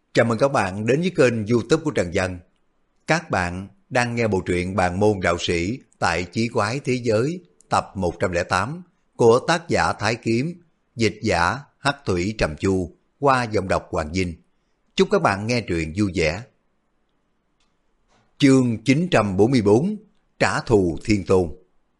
Chào mừng các bạn đến với kênh YouTube của Trần Dân. Các bạn đang nghe bộ truyện Bàn môn đạo sĩ tại Chí quái thế giới tập 108 của tác giả Thái Kiếm, dịch giả Hắc Thủy Trầm Chu qua giọng đọc Hoàng Vinh. Chúc các bạn nghe truyện vui vẻ. Chương 944 Trả thù Thiên Tôn.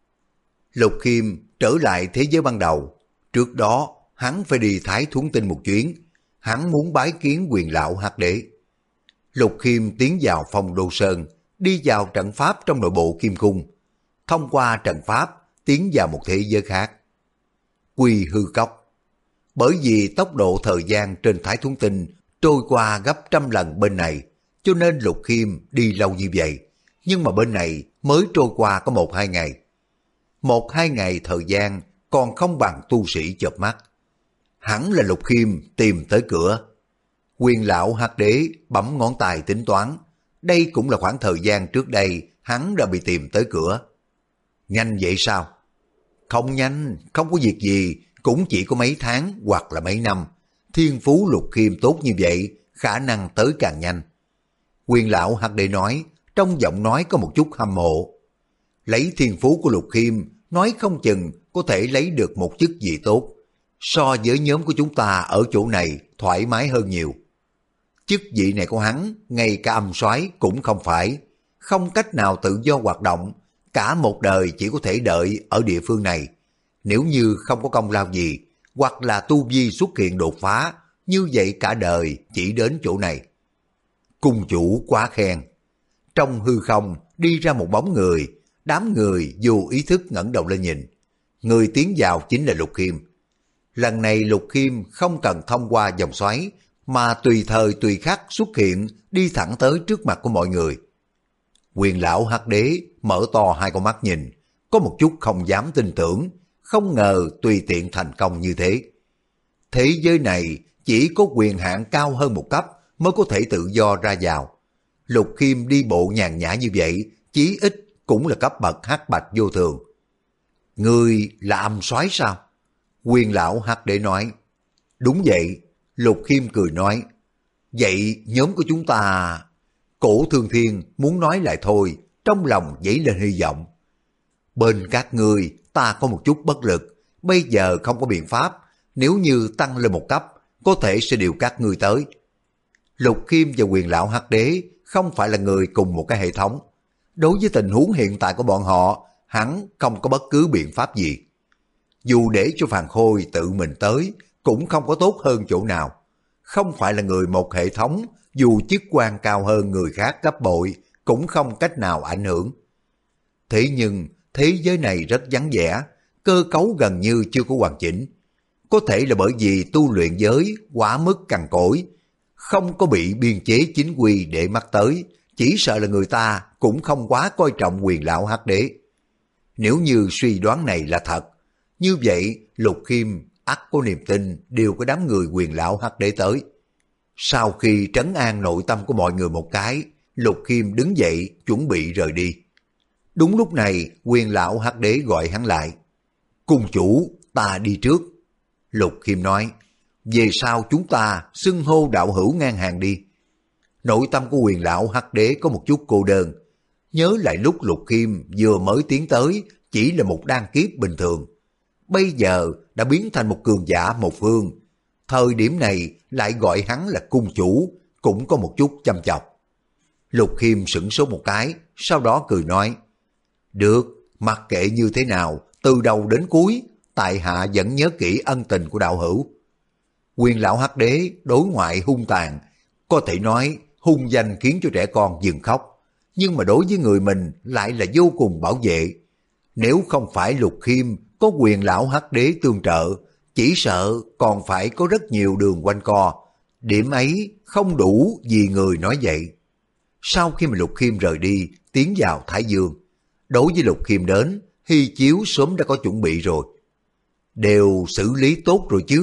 Lục Khiêm trở lại thế giới ban đầu. Trước đó hắn phải đi Thái Thuấn Tinh một chuyến. Hắn muốn bái kiến Quyền lão Hắc Đế. Lục Khiêm tiến vào Phong Đô Sơn, đi vào trận pháp trong nội bộ Kim Cung. Thông qua trận pháp, tiến vào một thế giới khác. Quy Hư Cốc. Bởi vì tốc độ thời gian trên Thái Thuấn Tinh trôi qua gấp trăm lần bên này, cho nên Lục Khiêm đi lâu như vậy. Nhưng mà bên này mới trôi qua có 1-2 ngày. 1-2 ngày thời gian còn không bằng tu sĩ chợp mắt. Hẳn là Lục Khiêm tìm tới cửa. Quyền lão Hắc Đế bấm ngón tay tính toán. Đây cũng là khoảng thời gian trước đây hắn đã bị tìm tới cửa. Nhanh vậy sao? Không nhanh, không có việc gì, cũng chỉ có mấy tháng hoặc là mấy năm. Thiên phú Lục Khiêm tốt như vậy, khả năng tới càng nhanh. Quyền lão Hắc Đế nói, trong giọng nói có một chút hâm mộ. Lấy thiên phú của Lục Khiêm, nói không chừng có thể lấy được một chức gì tốt. So với nhóm của chúng ta ở chỗ này thoải mái hơn nhiều. Chức vị này của hắn, ngay cả âm soái cũng không phải, không cách nào tự do hoạt động, cả một đời chỉ có thể đợi ở địa phương này. Nếu như không có công lao gì, hoặc là tu vi xuất hiện đột phá, như vậy cả đời chỉ đến chỗ này. Cung chủ quá khen. Trong hư không đi ra một bóng người, đám người vô ý thức ngẩng đầu lên nhìn. Người tiến vào chính là Lục Khiêm. Lần này Lục Khiêm không cần thông qua vòng xoáy, mà tùy thời tùy khắc xuất hiện, đi thẳng tới trước mặt của mọi người. Quyền lão Hắc Đế mở to hai con mắt nhìn, có một chút không dám tin tưởng, không ngờ tùy tiện thành công như thế. Thế giới này chỉ có quyền hạn cao hơn một cấp mới có thể tự do ra vào. Lục Khiêm đi bộ nhàn nhã như vậy, chí ít cũng là cấp bậc hắc bạch vô thường. Người là âm soái sao? Quyền lão Hắc Đế nói. Đúng vậy. Lục Khiêm cười nói. Vậy nhóm của chúng ta... Cổ Thương Thiên muốn nói lại thôi, trong lòng dấy lên hy vọng. Bên các ngươi ta có một chút bất lực, bây giờ không có biện pháp, nếu như tăng lên một cấp, có thể sẽ điều các ngươi tới. Lục Khiêm và Quyền lão Hắc Đế không phải là người cùng một cái hệ thống. Đối với tình huống hiện tại của bọn họ, hắn không có bất cứ biện pháp gì. Dù để cho Phàn Khôi tự mình tới, cũng không có tốt hơn chỗ nào. Không phải là người một hệ thống, dù chức quan cao hơn người khác gấp bội, cũng không cách nào ảnh hưởng. Thế nhưng, thế giới này rất vắng vẻ, cơ cấu gần như chưa có hoàn chỉnh. Có thể là bởi vì tu luyện giới quá mức cằn cỗi, không có bị biên chế chính quy để mắt tới, chỉ sợ là người ta cũng không quá coi trọng Quyền lão Hắc Đế. Nếu như suy đoán này là thật, như vậy Lục Khiêm ắt có niềm tin đều có đám người Quyền lão Hắc Đế tới. Sau khi trấn an nội tâm của mọi người một cái, Lục Khiêm đứng dậy chuẩn bị rời đi. Đúng lúc này Quyền lão Hắc Đế gọi hắn lại. Cung chủ, ta đi trước. Lục Khiêm nói, về sau chúng ta xưng hô đạo hữu ngang hàng đi. Nội tâm của Quyền lão Hắc Đế có một chút cô đơn. Nhớ lại lúc Lục Khiêm vừa mới tiến tới chỉ là một đan kiếp bình thường. Bây giờ đã biến thành một cường giả một phương. Thời điểm này lại gọi hắn là cung chủ, cũng có một chút chăm chọc. Lục Khiêm sửng sốt một cái, sau đó cười nói, được, mặc kệ như thế nào, từ đầu đến cuối, tại hạ vẫn nhớ kỹ ân tình của đạo hữu. Quyền lão Hắc Đế đối ngoại hung tàn, có thể nói hung danh khiến cho trẻ con dừng khóc, nhưng mà đối với người mình lại là vô cùng bảo vệ. Nếu không phải Lục Khiêm có Quyền lão Hắc Đế tương trợ, chỉ sợ còn phải có rất nhiều đường quanh co. Điểm ấy không đủ vì người nói vậy. Sau khi mà Lục Khiêm rời đi, tiến vào Thái Dương, đối với Lục Khiêm đến, Hy Chiếu sớm đã có chuẩn bị rồi. Đều xử lý tốt rồi chứ?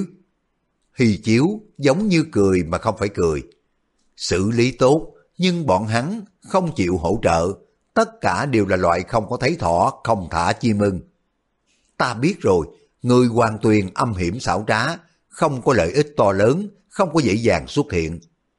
Hy Chiếu giống như cười mà không phải cười. Xử lý tốt, nhưng bọn hắn không chịu hỗ trợ, tất cả đều là loại không có thấy thỏ, không thả chim ưng. Ta biết rồi, người Hoàng Tuyền âm hiểm xảo trá, không có lợi ích to lớn, không có dễ dàng xuất hiện.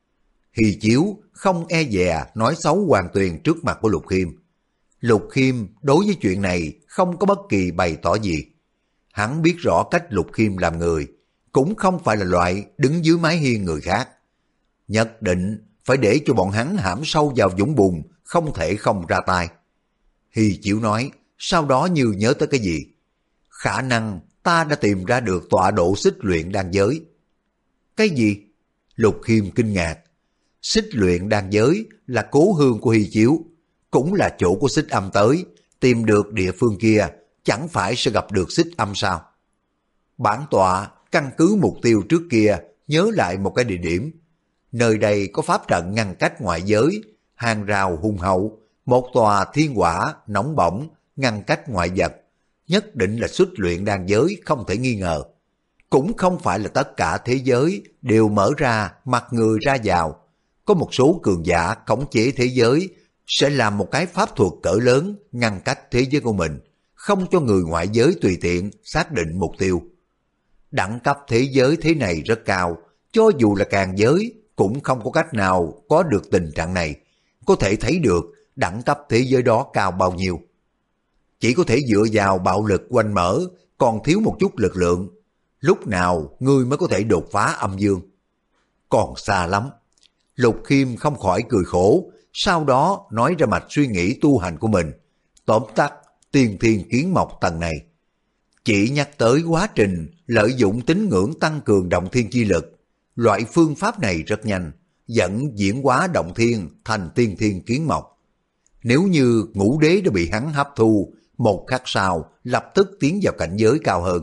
Hy Chiếu không e dè nói xấu Hoàng Tuyền trước mặt của Lục Khiêm. Lục Khiêm đối với chuyện này không có bất kỳ bày tỏ gì. Hắn biết rõ cách Lục Khiêm làm người, cũng không phải là loại đứng dưới mái hiên người khác. Nhất định phải để cho bọn hắn hãm sâu vào vũng bùn, không thể không ra tay. Hy Chiếu nói, sau đó như nhớ tới cái gì. Khả năng ta đã tìm ra được tọa độ xích luyện đan giới. Cái gì? Lục Khiêm kinh ngạc. Xích luyện đan giới là cố hương của Hy Chiếu, cũng là chỗ của xích âm tới, tìm được địa phương kia chẳng phải sẽ gặp được xích âm sao? Bản tọa căn cứ mục tiêu trước kia nhớ lại một cái địa điểm. Nơi đây có pháp trận ngăn cách ngoại giới, hàng rào hùng hậu, một tòa thiên hỏa nóng bỏng ngăn cách ngoại vật. Nhất định là xích luyện đan giới không thể nghi ngờ. Cũng không phải là tất cả thế giới đều mở ra mặt người ra vào. Có một số cường giả khống chế thế giới sẽ làm một cái pháp thuật cỡ lớn ngăn cách thế giới của mình, không cho người ngoại giới tùy tiện xác định mục tiêu. Đẳng cấp thế giới thế này rất cao, cho dù là càng giới cũng không có cách nào có được tình trạng này. Có thể thấy được đẳng cấp thế giới đó cao bao nhiêu. Chỉ có thể dựa vào bạo lực quanh mở, còn thiếu một chút lực lượng. Lúc nào ngươi mới có thể đột phá âm dương? Còn xa lắm. Lục Khiêm không khỏi cười khổ, sau đó nói ra mạch suy nghĩ tu hành của mình. Tóm tắt tiên thiên kiến mộc tầng này. Chỉ nhắc tới quá trình lợi dụng tín ngưỡng tăng cường động thiên chi lực. Loại phương pháp này rất nhanh, dẫn diễn hóa động thiên thành tiên thiên kiến mộc. Nếu như ngũ đế đã bị hắn hấp thu, một khắc sau lập tức tiến vào cảnh giới cao hơn.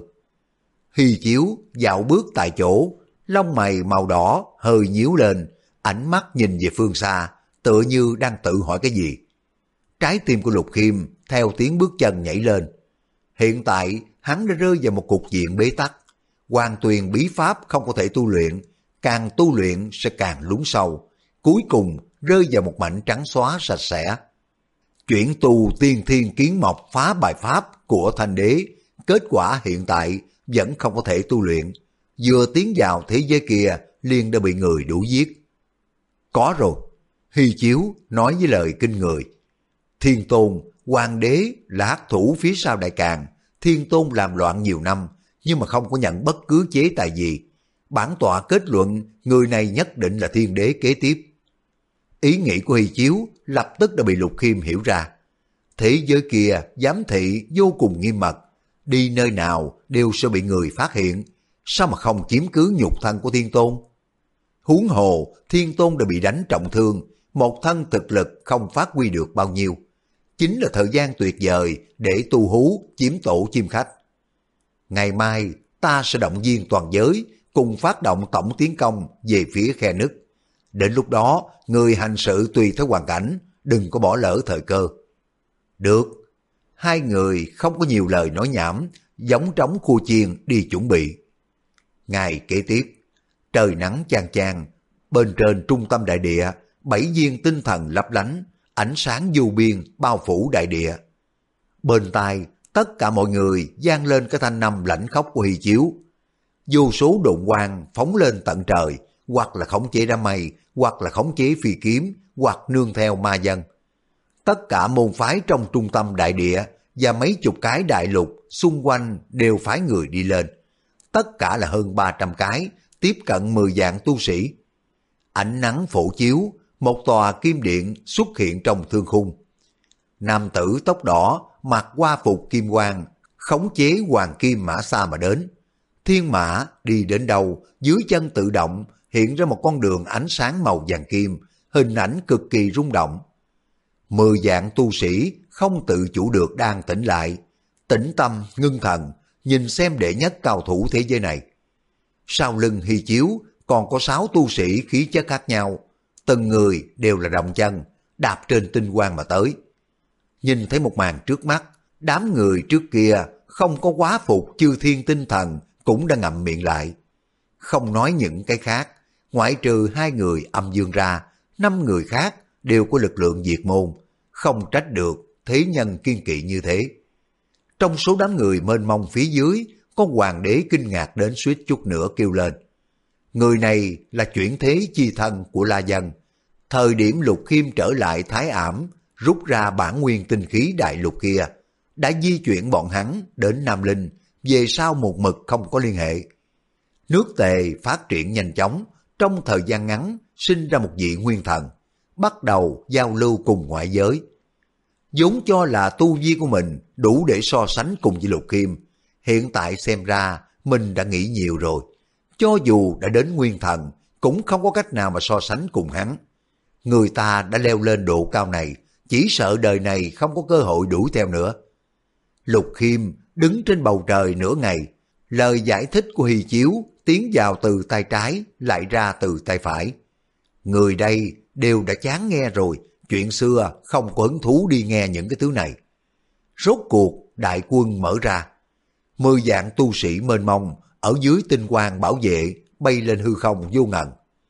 Hy Chiếu dạo bước tại chỗ, lông mày màu đỏ hơi nhíu lên, ánh mắt nhìn về phương xa, tựa như đang tự hỏi cái gì. Trái tim của Lục Khiêm theo tiếng bước chân nhảy lên. Hiện tại hắn đã rơi vào một cục diện bế tắc. Hoàng Tuyền bí pháp không có thể tu luyện, càng tu luyện sẽ càng lún sâu, cuối cùng rơi vào một mảnh trắng xóa sạch sẽ. Chuyển tu tiên thiên kiến mộc phá bài pháp của Thanh Đế, kết quả hiện tại vẫn không có thể tu luyện. Vừa tiến vào thế giới kia liền đã bị người đuổi giết. Có rồi, Hy Chiếu nói với lời kinh người. Thiên Tôn, Hoàng Đế là hắc thủ phía sau Đại Càn. Thiên Tôn làm loạn nhiều năm, nhưng mà không có nhận bất cứ chế tài gì. Bản tọa kết luận người này nhất định là Thiên Đế kế tiếp. Ý nghĩ của Hy Chiếu lập tức đã bị Lục Khiêm hiểu ra. Thế giới kia giám thị vô cùng nghiêm mật, đi nơi nào đều sẽ bị người phát hiện. Sao mà không chiếm cứ nhục thân của Thiên Tôn? Huống hồ Thiên Tôn đã bị đánh trọng thương, một thân thực lực không phát huy được bao nhiêu. Chính là thời gian tuyệt vời để tu hú chiếm tổ chim khách. Ngày mai ta sẽ động viên toàn giới cùng phát động tổng tiến công về phía khe nứt. Đến lúc đó người hành sự tùy theo hoàn cảnh, đừng có bỏ lỡ thời cơ. Được. Hai người không có nhiều lời nói nhảm, giống trống khua chiên đi chuẩn bị. Ngày kế tiếp, trời nắng chang chang, bên trên trung tâm đại địa, 7 viên tinh thần lấp lánh, ánh sáng vô biên bao phủ đại địa. Bên tai, tất cả mọi người vang lên cái thanh âm lãnh khốc của Hy Chiếu. Vô số độn quang phóng lên tận trời, hoặc là khống chế đám mây, hoặc là khống chế phi kiếm, hoặc nương theo ma dân. Tất cả môn phái trong trung tâm đại địa và mấy chục cái đại lục xung quanh đều phái người đi lên. Tất cả là hơn 300 cái, tiếp cận 10 vạn tu sĩ. Ánh nắng phổ chiếu, một tòa kim điện xuất hiện trong thương khung. Nam tử tóc đỏ, mặc hoa phục kim quang, khống chế hoàng kim mã xa mà đến. Thiên mã đi đến đâu, dưới chân tự động hiện ra một con đường ánh sáng màu vàng kim, hình ảnh cực kỳ rung động. 10 vạn tu sĩ không tự chủ được đang tỉnh lại, tĩnh tâm ngưng thần, nhìn xem đệ nhất cao thủ thế giới này. Sau lưng Hy Chiếu còn có 6 tu sĩ khí chất khác nhau, từng người đều là động chân, đạp trên tinh quang mà tới. Nhìn thấy một màn trước mắt, đám người trước kia không có quá phục chư thiên tinh thần cũng đã ngậm miệng lại. Không nói những cái khác, ngoại trừ 2 người âm dương ra, 5 người khác đều có lực lượng diệt môn, không trách được thế nhân kiên kỵ như thế. Trong số đám người mênh mông phía dưới, có hoàng đế kinh ngạc đến suýt chút nữa kêu lên. Người này là chuyển thế chi thân của La Dân. Thời điểm Lục Khiêm trở lại Thái Ảm, rút ra bản nguyên tinh khí đại lục kia, đã di chuyển bọn hắn đến Nam Linh, về sau một mực không có liên hệ. Nước Tề phát triển nhanh chóng, trong thời gian ngắn sinh ra một vị nguyên thần, bắt đầu giao lưu cùng ngoại giới. Vốn cho là tu vi của mình đủ để so sánh cùng với Lục Khiêm, hiện tại xem ra mình đã nghĩ nhiều rồi. Cho dù đã đến nguyên thần, cũng không có cách nào mà so sánh cùng hắn. Người ta đã leo lên độ cao này, chỉ sợ đời này không có cơ hội đuổi theo nữa. Lục Khiêm đứng trên bầu trời nửa ngày, lời giải thích của Hy Chiếu tiến vào từ tay trái lại ra từ tay phải. Người đây đều đã chán nghe rồi, chuyện xưa không có hứng thú đi nghe những cái thứ này. Rốt cuộc đại quân mở ra, 10 vạn tu sĩ mênh mông ở dưới tinh quang bảo vệ bay lên hư không vô ngần.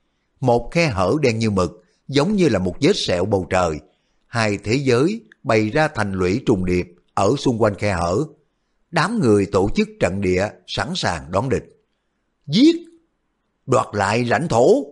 Một khe hở đen như mực, giống như là một vết sẹo bầu trời, hai thế giới bày ra thành lũy trùng điệp ở xung quanh khe hở. Đám người tổ chức trận địa sẵn sàng đón địch. Giết! Đoạt lại lãnh thổ!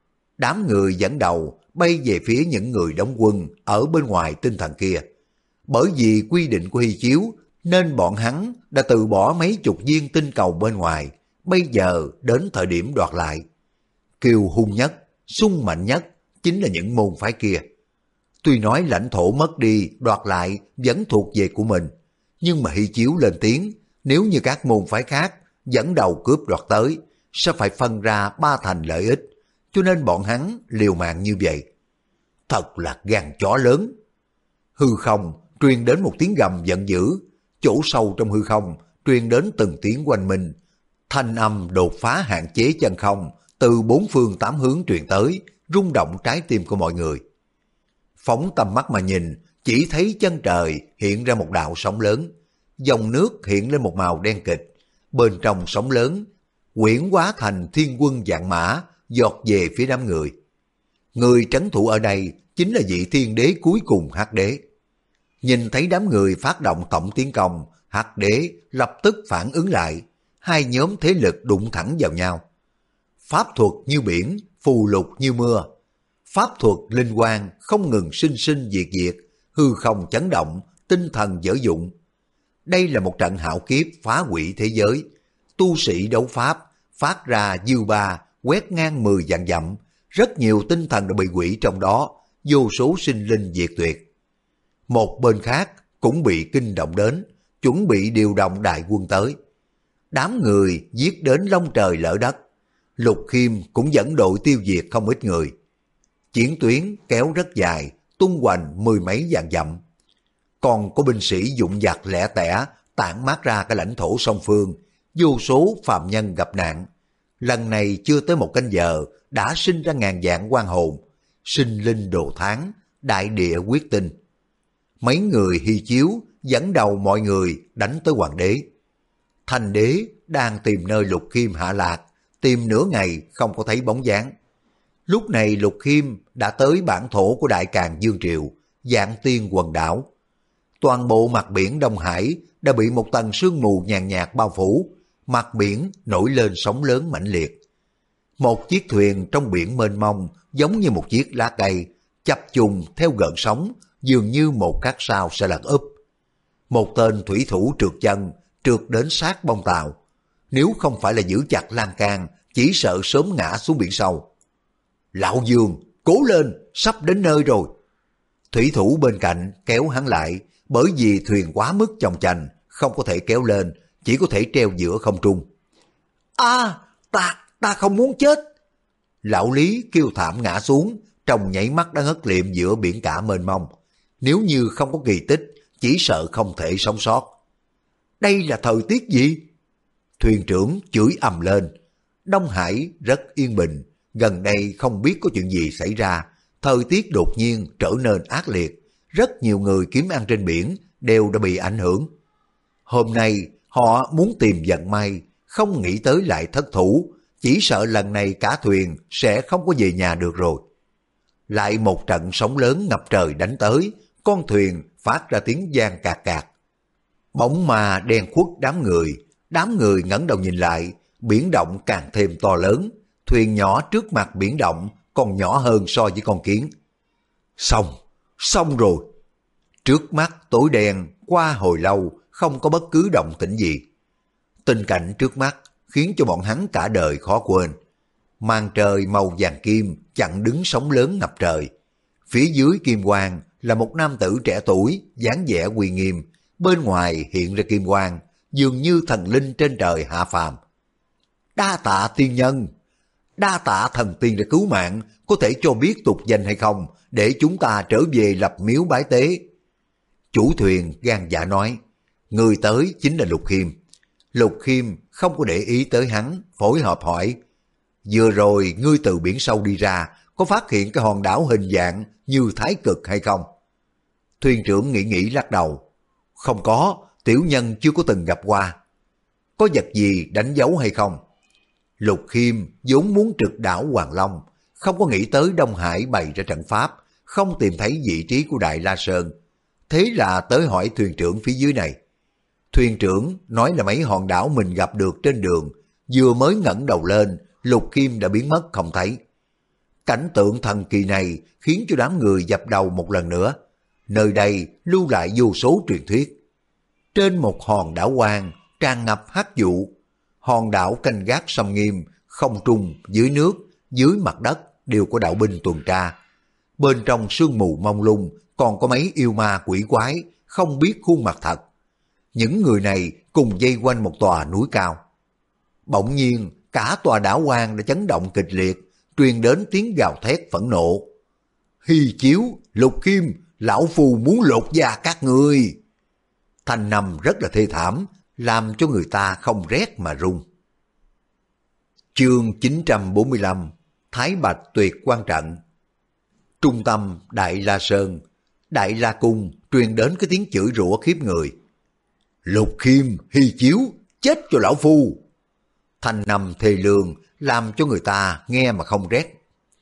Đám người dẫn đầu bay về phía những người đóng quân ở bên ngoài tinh thần kia. Bởi vì quy định của Hy Chiếu nên bọn hắn đã từ bỏ mấy chục viên tinh cầu bên ngoài, bây giờ đến thời điểm đoạt lại. Kiều hung nhất, sung mạnh nhất chính là những môn phái kia. Tuy nói lãnh thổ mất đi, đoạt lại vẫn thuộc về của mình, nhưng mà Hy Chiếu lên tiếng, nếu như các môn phái khác dẫn đầu cướp đoạt tới, sẽ phải phân ra 3 thành lợi ích, cho nên bọn hắn liều mạng như vậy. Thật là gan chó lớn. Hư không truyền đến một tiếng gầm giận dữ, chỗ sâu trong hư không truyền đến từng tiếng oanh minh, thanh âm đột phá hạn chế chân không, từ 4 phương 8 hướng truyền tới, rung động trái tim của mọi người. Phóng tầm mắt mà nhìn, chỉ thấy chân trời hiện ra một đạo sóng lớn, dòng nước hiện lên một màu đen kịch, bên trong sóng lớn quyển hóa thành thiên quân vạn mã giọt về phía đám người. Người trấn thủ ở đây chính là vị thiên đế cuối cùng Hắc Đế. Nhìn thấy đám người phát động tổng tiến công, Hắc Đế lập tức phản ứng lại, hai nhóm thế lực đụng thẳng vào nhau. Pháp thuật như biển, phù lục như mưa. Pháp thuật linh quang không ngừng sinh sinh diệt diệt, hư không chấn động, tinh thần dở dụng. Đây là một trận hạo kiếp phá hủy thế giới. Tu sĩ đấu pháp phát ra dư ba quét ngang 10 vạn dặm, rất nhiều tinh thần đã bị hủy trong đó, vô số sinh linh diệt tuyệt. Một bên khác cũng bị kinh động đến, chuẩn bị điều động đại quân tới. Đám người giết đến long trời lở đất, Lục Khiêm cũng dẫn đội tiêu diệt không ít người. Chiến tuyến kéo rất dài, tung hoành 10 mấy vạn dặm. Còn có binh sĩ dụng dặt lẻ tẻ tản mát ra cái lãnh thổ song phương, vô số phàm nhân gặp nạn. Lần này chưa tới một canh giờ đã sinh ra ngàn vạn oan hồn, sinh linh đồ tháng, đại địa quyết tinh. Mấy người Hy Chiếu dẫn đầu mọi người đánh tới hoàng đế. Thành đế đang tìm nơi Lục Khiêm hạ lạc, tìm nửa ngày không có thấy bóng dáng. Lúc này Lục Khiêm đã tới bản thổ của Đại Càn Dương Triều, Vạn Tiên quần đảo. Toàn bộ mặt biển Đông Hải đã bị một tầng sương mù nhàn nhạt bao phủ, mặt biển nổi lên sóng lớn mãnh liệt. Một chiếc thuyền trong biển mênh mông giống như một chiếc lá cây, chập trùng theo gợn sóng, dường như một cát sao sẽ lật úp. Một tên thủy thủ trượt chân, trượt đến sát bông tàu. Nếu không phải là giữ chặt lan can, chỉ sợ sớm ngã xuống biển sâu. Lão Dương, cố lên, sắp đến nơi rồi. Thủy thủ bên cạnh kéo hắn lại, bởi vì thuyền quá mức chồng chành, không có thể kéo lên, chỉ có thể treo giữa không trung. Ta không muốn chết. Lão Lý kêu thảm ngã xuống, trong nhảy mắt đã ngất liệm giữa biển cả mênh mông. Nếu như không có kỳ tích, chỉ sợ không thể sống sót. Đây là thời tiết gì? Thuyền trưởng chửi ầm lên. Đông Hải rất yên bình, gần đây không biết có chuyện gì xảy ra, thời tiết đột nhiên trở nên ác liệt, rất nhiều người kiếm ăn trên biển đều đã bị ảnh hưởng. Hôm nay họ muốn tìm vận may, không nghĩ tới lại thất thủ, chỉ sợ lần này cả thuyền sẽ không có về nhà được rồi. Lại một trận sóng lớn ngập trời đánh tới, con thuyền phát ra tiếng vang cạc cạc. Bóng ma đen khuất đám người ngẩng đầu nhìn lại, biển động càng thêm to lớn, Thuyền nhỏ trước mặt biển động còn nhỏ hơn so với con kiến. Xong rồi. Trước mắt tối đen, qua hồi lâu không có bất cứ động tĩnh gì. Tình cảnh trước mắt khiến cho bọn hắn cả đời khó quên. Màn trời màu vàng kim chặn đứng sóng lớn ngập trời. Phía dưới kim quang là một nam tử trẻ tuổi, dáng vẻ uy nghiêm, bên ngoài hiện ra kim quang, dường như thần linh trên trời hạ phàm. Đa tạ tiên nhân, đa tạ thần tiên đã cứu mạng, có thể cho biết tục danh hay không, để chúng ta trở về lập miếu bái tế. Chủ thuyền gan dạ nói, người tới chính là Lục Khiêm. Lục Khiêm không có để ý tới hắn, phối hợp hỏi, vừa rồi ngươi từ biển sâu đi ra, có phát hiện cái hòn đảo hình dạng như thái cực hay không? Thuyền trưởng nghĩ lắc đầu, không có, tiểu nhân chưa có từng gặp qua. Có vật gì đánh dấu hay không? Lục Khiêm vốn muốn trực đảo Hoàng Long, không có nghĩ tới Đông Hải bày ra trận pháp, không tìm thấy vị trí của Đại La Sơn. Thế là tới hỏi thuyền trưởng phía dưới này. Thuyền trưởng nói là mấy hòn đảo mình gặp được trên đường, vừa mới ngẩng đầu lên, Lục Khiêm đã biến mất không thấy. Cảnh tượng thần kỳ này khiến cho đám người dập đầu một lần nữa. Nơi đây lưu lại vô số truyền thuyết. Trên một hòn đảo hoang tràn ngập hắc vụ, hòn đảo canh gác sông nghiêm, không trung, dưới nước, dưới mặt đất đều có đạo binh tuần tra. Bên trong sương mù mông lung còn có mấy yêu ma quỷ quái, không biết khuôn mặt thật. Những người này cùng vây quanh một tòa núi cao. Bỗng nhiên, cả tòa đảo hoang đã chấn động kịch liệt, truyền đến tiếng gào thét phẫn nộ. Hy Chiếu, Lục Khiêm, lão phù muốn lột da các ngươi. Thanh nằm rất là thê thảm, làm cho người ta không rét mà run. Chương 945, Thái Bạch tuyệt quan trận. Trung tâm Đại La Sơn, Đại La Cung truyền đến cái tiếng chửi rủa khiếp người. Lục Khiêm, Hy Chiếu, chết cho lão phu. Thanh nằm thê lương, làm cho người ta nghe mà không rét.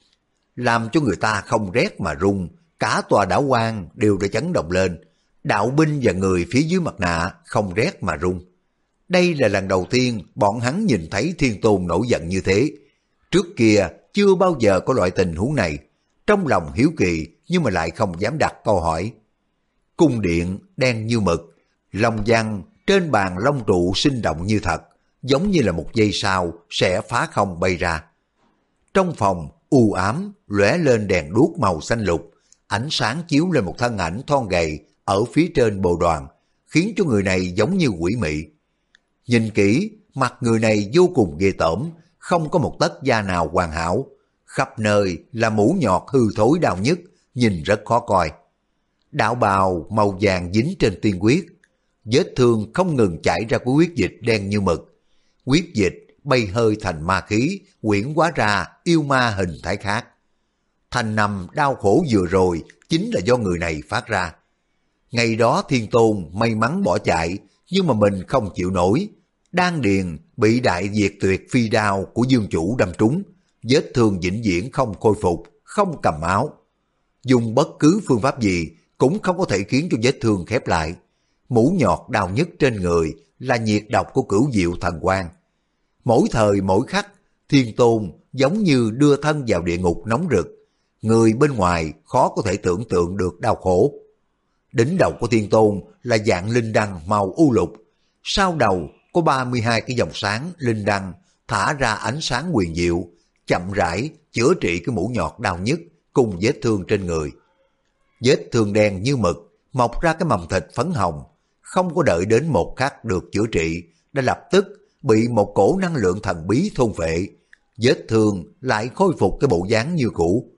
Làm cho người ta không rét mà run, cả tòa đảo hoang đều đã chấn động lên. Đạo binh và người phía dưới mặt nạ không rét mà run. Đây là lần đầu tiên bọn hắn nhìn thấy Thiên Tôn nổi giận như thế. Trước kia chưa bao giờ có loại tình huống này. Trong lòng hiếu kỳ nhưng mà lại không dám đặt câu hỏi. Cung điện đen như mực, long văn trên bàn long trụ sinh động như thật, giống như là một giây sau sẽ phá không bay ra. Trong phòng u ám lóe lên đèn đuốc màu xanh lục, ánh sáng chiếu lên một thân ảnh thon gầy ở phía trên bồ đoàn, khiến cho người này giống như quỷ mị. Nhìn kỹ, mặt người này vô cùng ghê tởm, không có một tấc da nào hoàn hảo, khắp nơi là mũ nhọt hư thối đau nhức, nhìn rất khó coi. Đạo bào màu vàng dính trên tiên quyết, vết thương không ngừng chảy ra của huyết dịch đen như mực. Huyết dịch bay hơi thành ma khí, quyển hóa ra yêu ma hình thái khác. Thành nằm đau khổ vừa rồi chính là do người này phát ra. Ngày đó Thiên Tôn may mắn bỏ chạy, nhưng mà mình không chịu nổi. Đan điền bị đại diệt tuyệt phi đao của dương chủ đâm trúng, vết thương vĩnh viễn không khôi phục, không cầm máu. Dùng bất cứ phương pháp gì cũng không có thể khiến cho vết thương khép lại. Mũ nhọt đau nhất trên người là nhiệt độc của cửu diệu thần quang. Mỗi thời mỗi khắc, Thiên Tôn giống như đưa thân vào địa ngục nóng rực. Người bên ngoài khó có thể tưởng tượng được đau khổ. Đỉnh đầu của Thiên Tôn là dạng linh đăng màu u lục. Sau đầu có 32 cái dòng sáng linh đăng thả ra ánh sáng huyền diệu, chậm rãi chữa trị cái mũ nhọt đau nhức cùng vết thương trên người. Vết thương đen như mực, mọc ra cái mầm thịt phấn hồng, không có đợi đến một khắc được chữa trị, đã lập tức bị một cổ năng lượng thần bí thôn phệ. Vết thương lại khôi phục cái bộ dáng như cũ.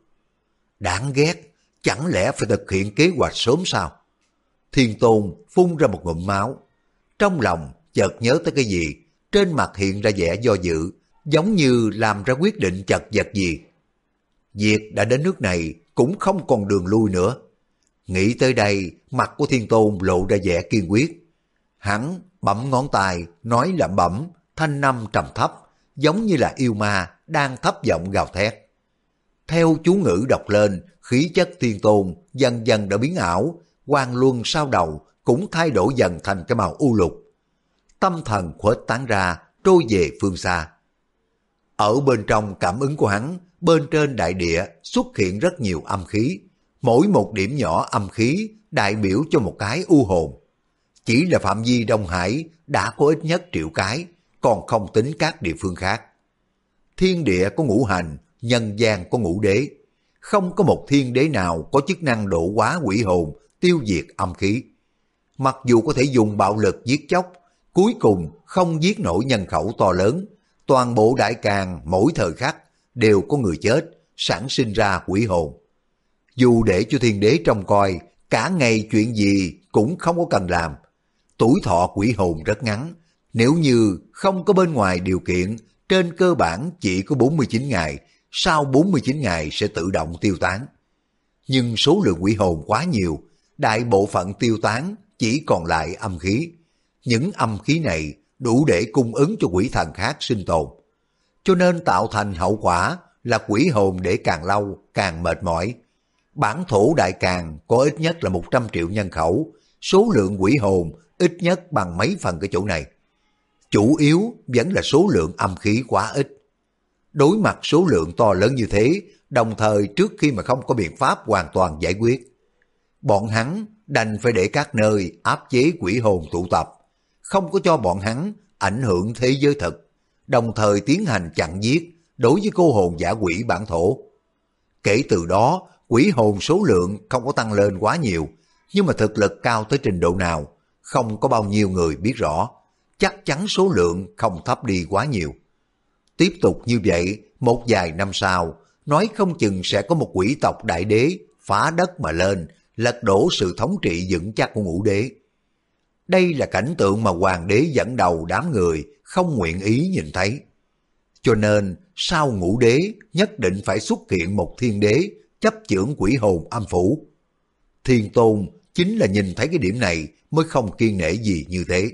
Đáng ghét, chẳng lẽ phải thực hiện kế hoạch sớm sao? Thiên Tôn phun ra một ngụm máu. Trong lòng chợt nhớ tới cái gì, trên mặt hiện ra vẻ do dự, giống như làm ra quyết định chật vật gì. Việc đã đến nước này cũng không còn đường lui nữa. Nghĩ tới đây, mặt của Thiên Tôn lộ ra vẻ kiên quyết. Hắn bấm ngón tay, nói lẩm bẩm, thanh âm trầm thấp, giống như là yêu ma đang thấp giọng gào thét. Theo chú ngữ đọc lên, khí chất Thiên Tôn dần dần đã biến ảo, quang luân sau đầu cũng thay đổi dần thành cái màu u lục. Tâm thần khuếch tán ra, trôi về phương xa. Ở bên trong cảm ứng của hắn, bên trên đại địa xuất hiện rất nhiều âm khí. Mỗi một điểm nhỏ âm khí đại biểu cho một cái u hồn. Chỉ là phạm vi Đông Hải đã có ít nhất triệu cái, còn không tính các địa phương khác. Thiên địa có ngũ hành, nhân gian có ngũ đế. Không có một thiên đế nào có chức năng độ hóa quỷ hồn, tiêu diệt âm khí. Mặc dù có thể dùng bạo lực giết chóc, cuối cùng không giết nổi nhân khẩu to lớn. Toàn bộ đại càn mỗi thời khắc đều có người chết, sản sinh ra quỷ hồn. Dù để cho thiên đế trông coi, cả ngày chuyện gì cũng không có cần làm. Tuổi thọ quỷ hồn rất ngắn, nếu như không có bên ngoài điều kiện, trên cơ bản chỉ có 49 ngày, sau 49 ngày sẽ tự động tiêu tán. Nhưng số lượng quỷ hồn quá nhiều, đại bộ phận tiêu tán chỉ còn lại âm khí. Những âm khí này đủ để cung ứng cho quỷ thần khác sinh tồn. Cho nên tạo thành hậu quả là quỷ hồn để càng lâu càng mệt mỏi. Bản thổ đại càn có ít nhất là 100 triệu nhân khẩu, số lượng quỷ hồn ít nhất bằng mấy phần cái chỗ này. Chủ yếu vẫn là số lượng âm khí quá ít. Đối mặt số lượng to lớn như thế, đồng thời trước khi mà không có biện pháp hoàn toàn giải quyết, bọn hắn đành phải để các nơi áp chế quỷ hồn tụ tập, không có cho bọn hắn ảnh hưởng thế giới thực, đồng thời tiến hành chặn giết đối với cô hồn giả quỷ bản thổ. Kể từ đó, quỷ hồn số lượng không có tăng lên quá nhiều, nhưng mà thực lực cao tới trình độ nào, không có bao nhiêu người biết rõ, chắc chắn số lượng không thấp đi quá nhiều. Tiếp tục như vậy, một vài năm sau, nói không chừng sẽ có một quỷ tộc đại đế phá đất mà lên, lật đổ sự thống trị vững chắc của ngũ đế. Đây là cảnh tượng mà hoàng đế dẫn đầu đám người không nguyện ý nhìn thấy. Cho nên, sau ngũ đế nhất định phải xuất hiện một thiên đế chấp chưởng quỷ hồn âm phủ. Thiên Tôn chính là nhìn thấy cái điểm này mới không kiên nể gì như thế.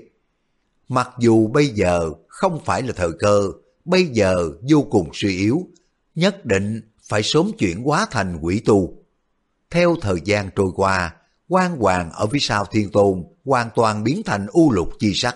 Mặc dù bây giờ không phải là thời cơ, bây giờ vô cùng suy yếu, nhất định phải sớm chuyển hóa thành quỷ tu. Theo thời gian trôi qua, quan hoàng ở phía sau Thiên Tôn hoàn toàn biến thành u lục chi sắc.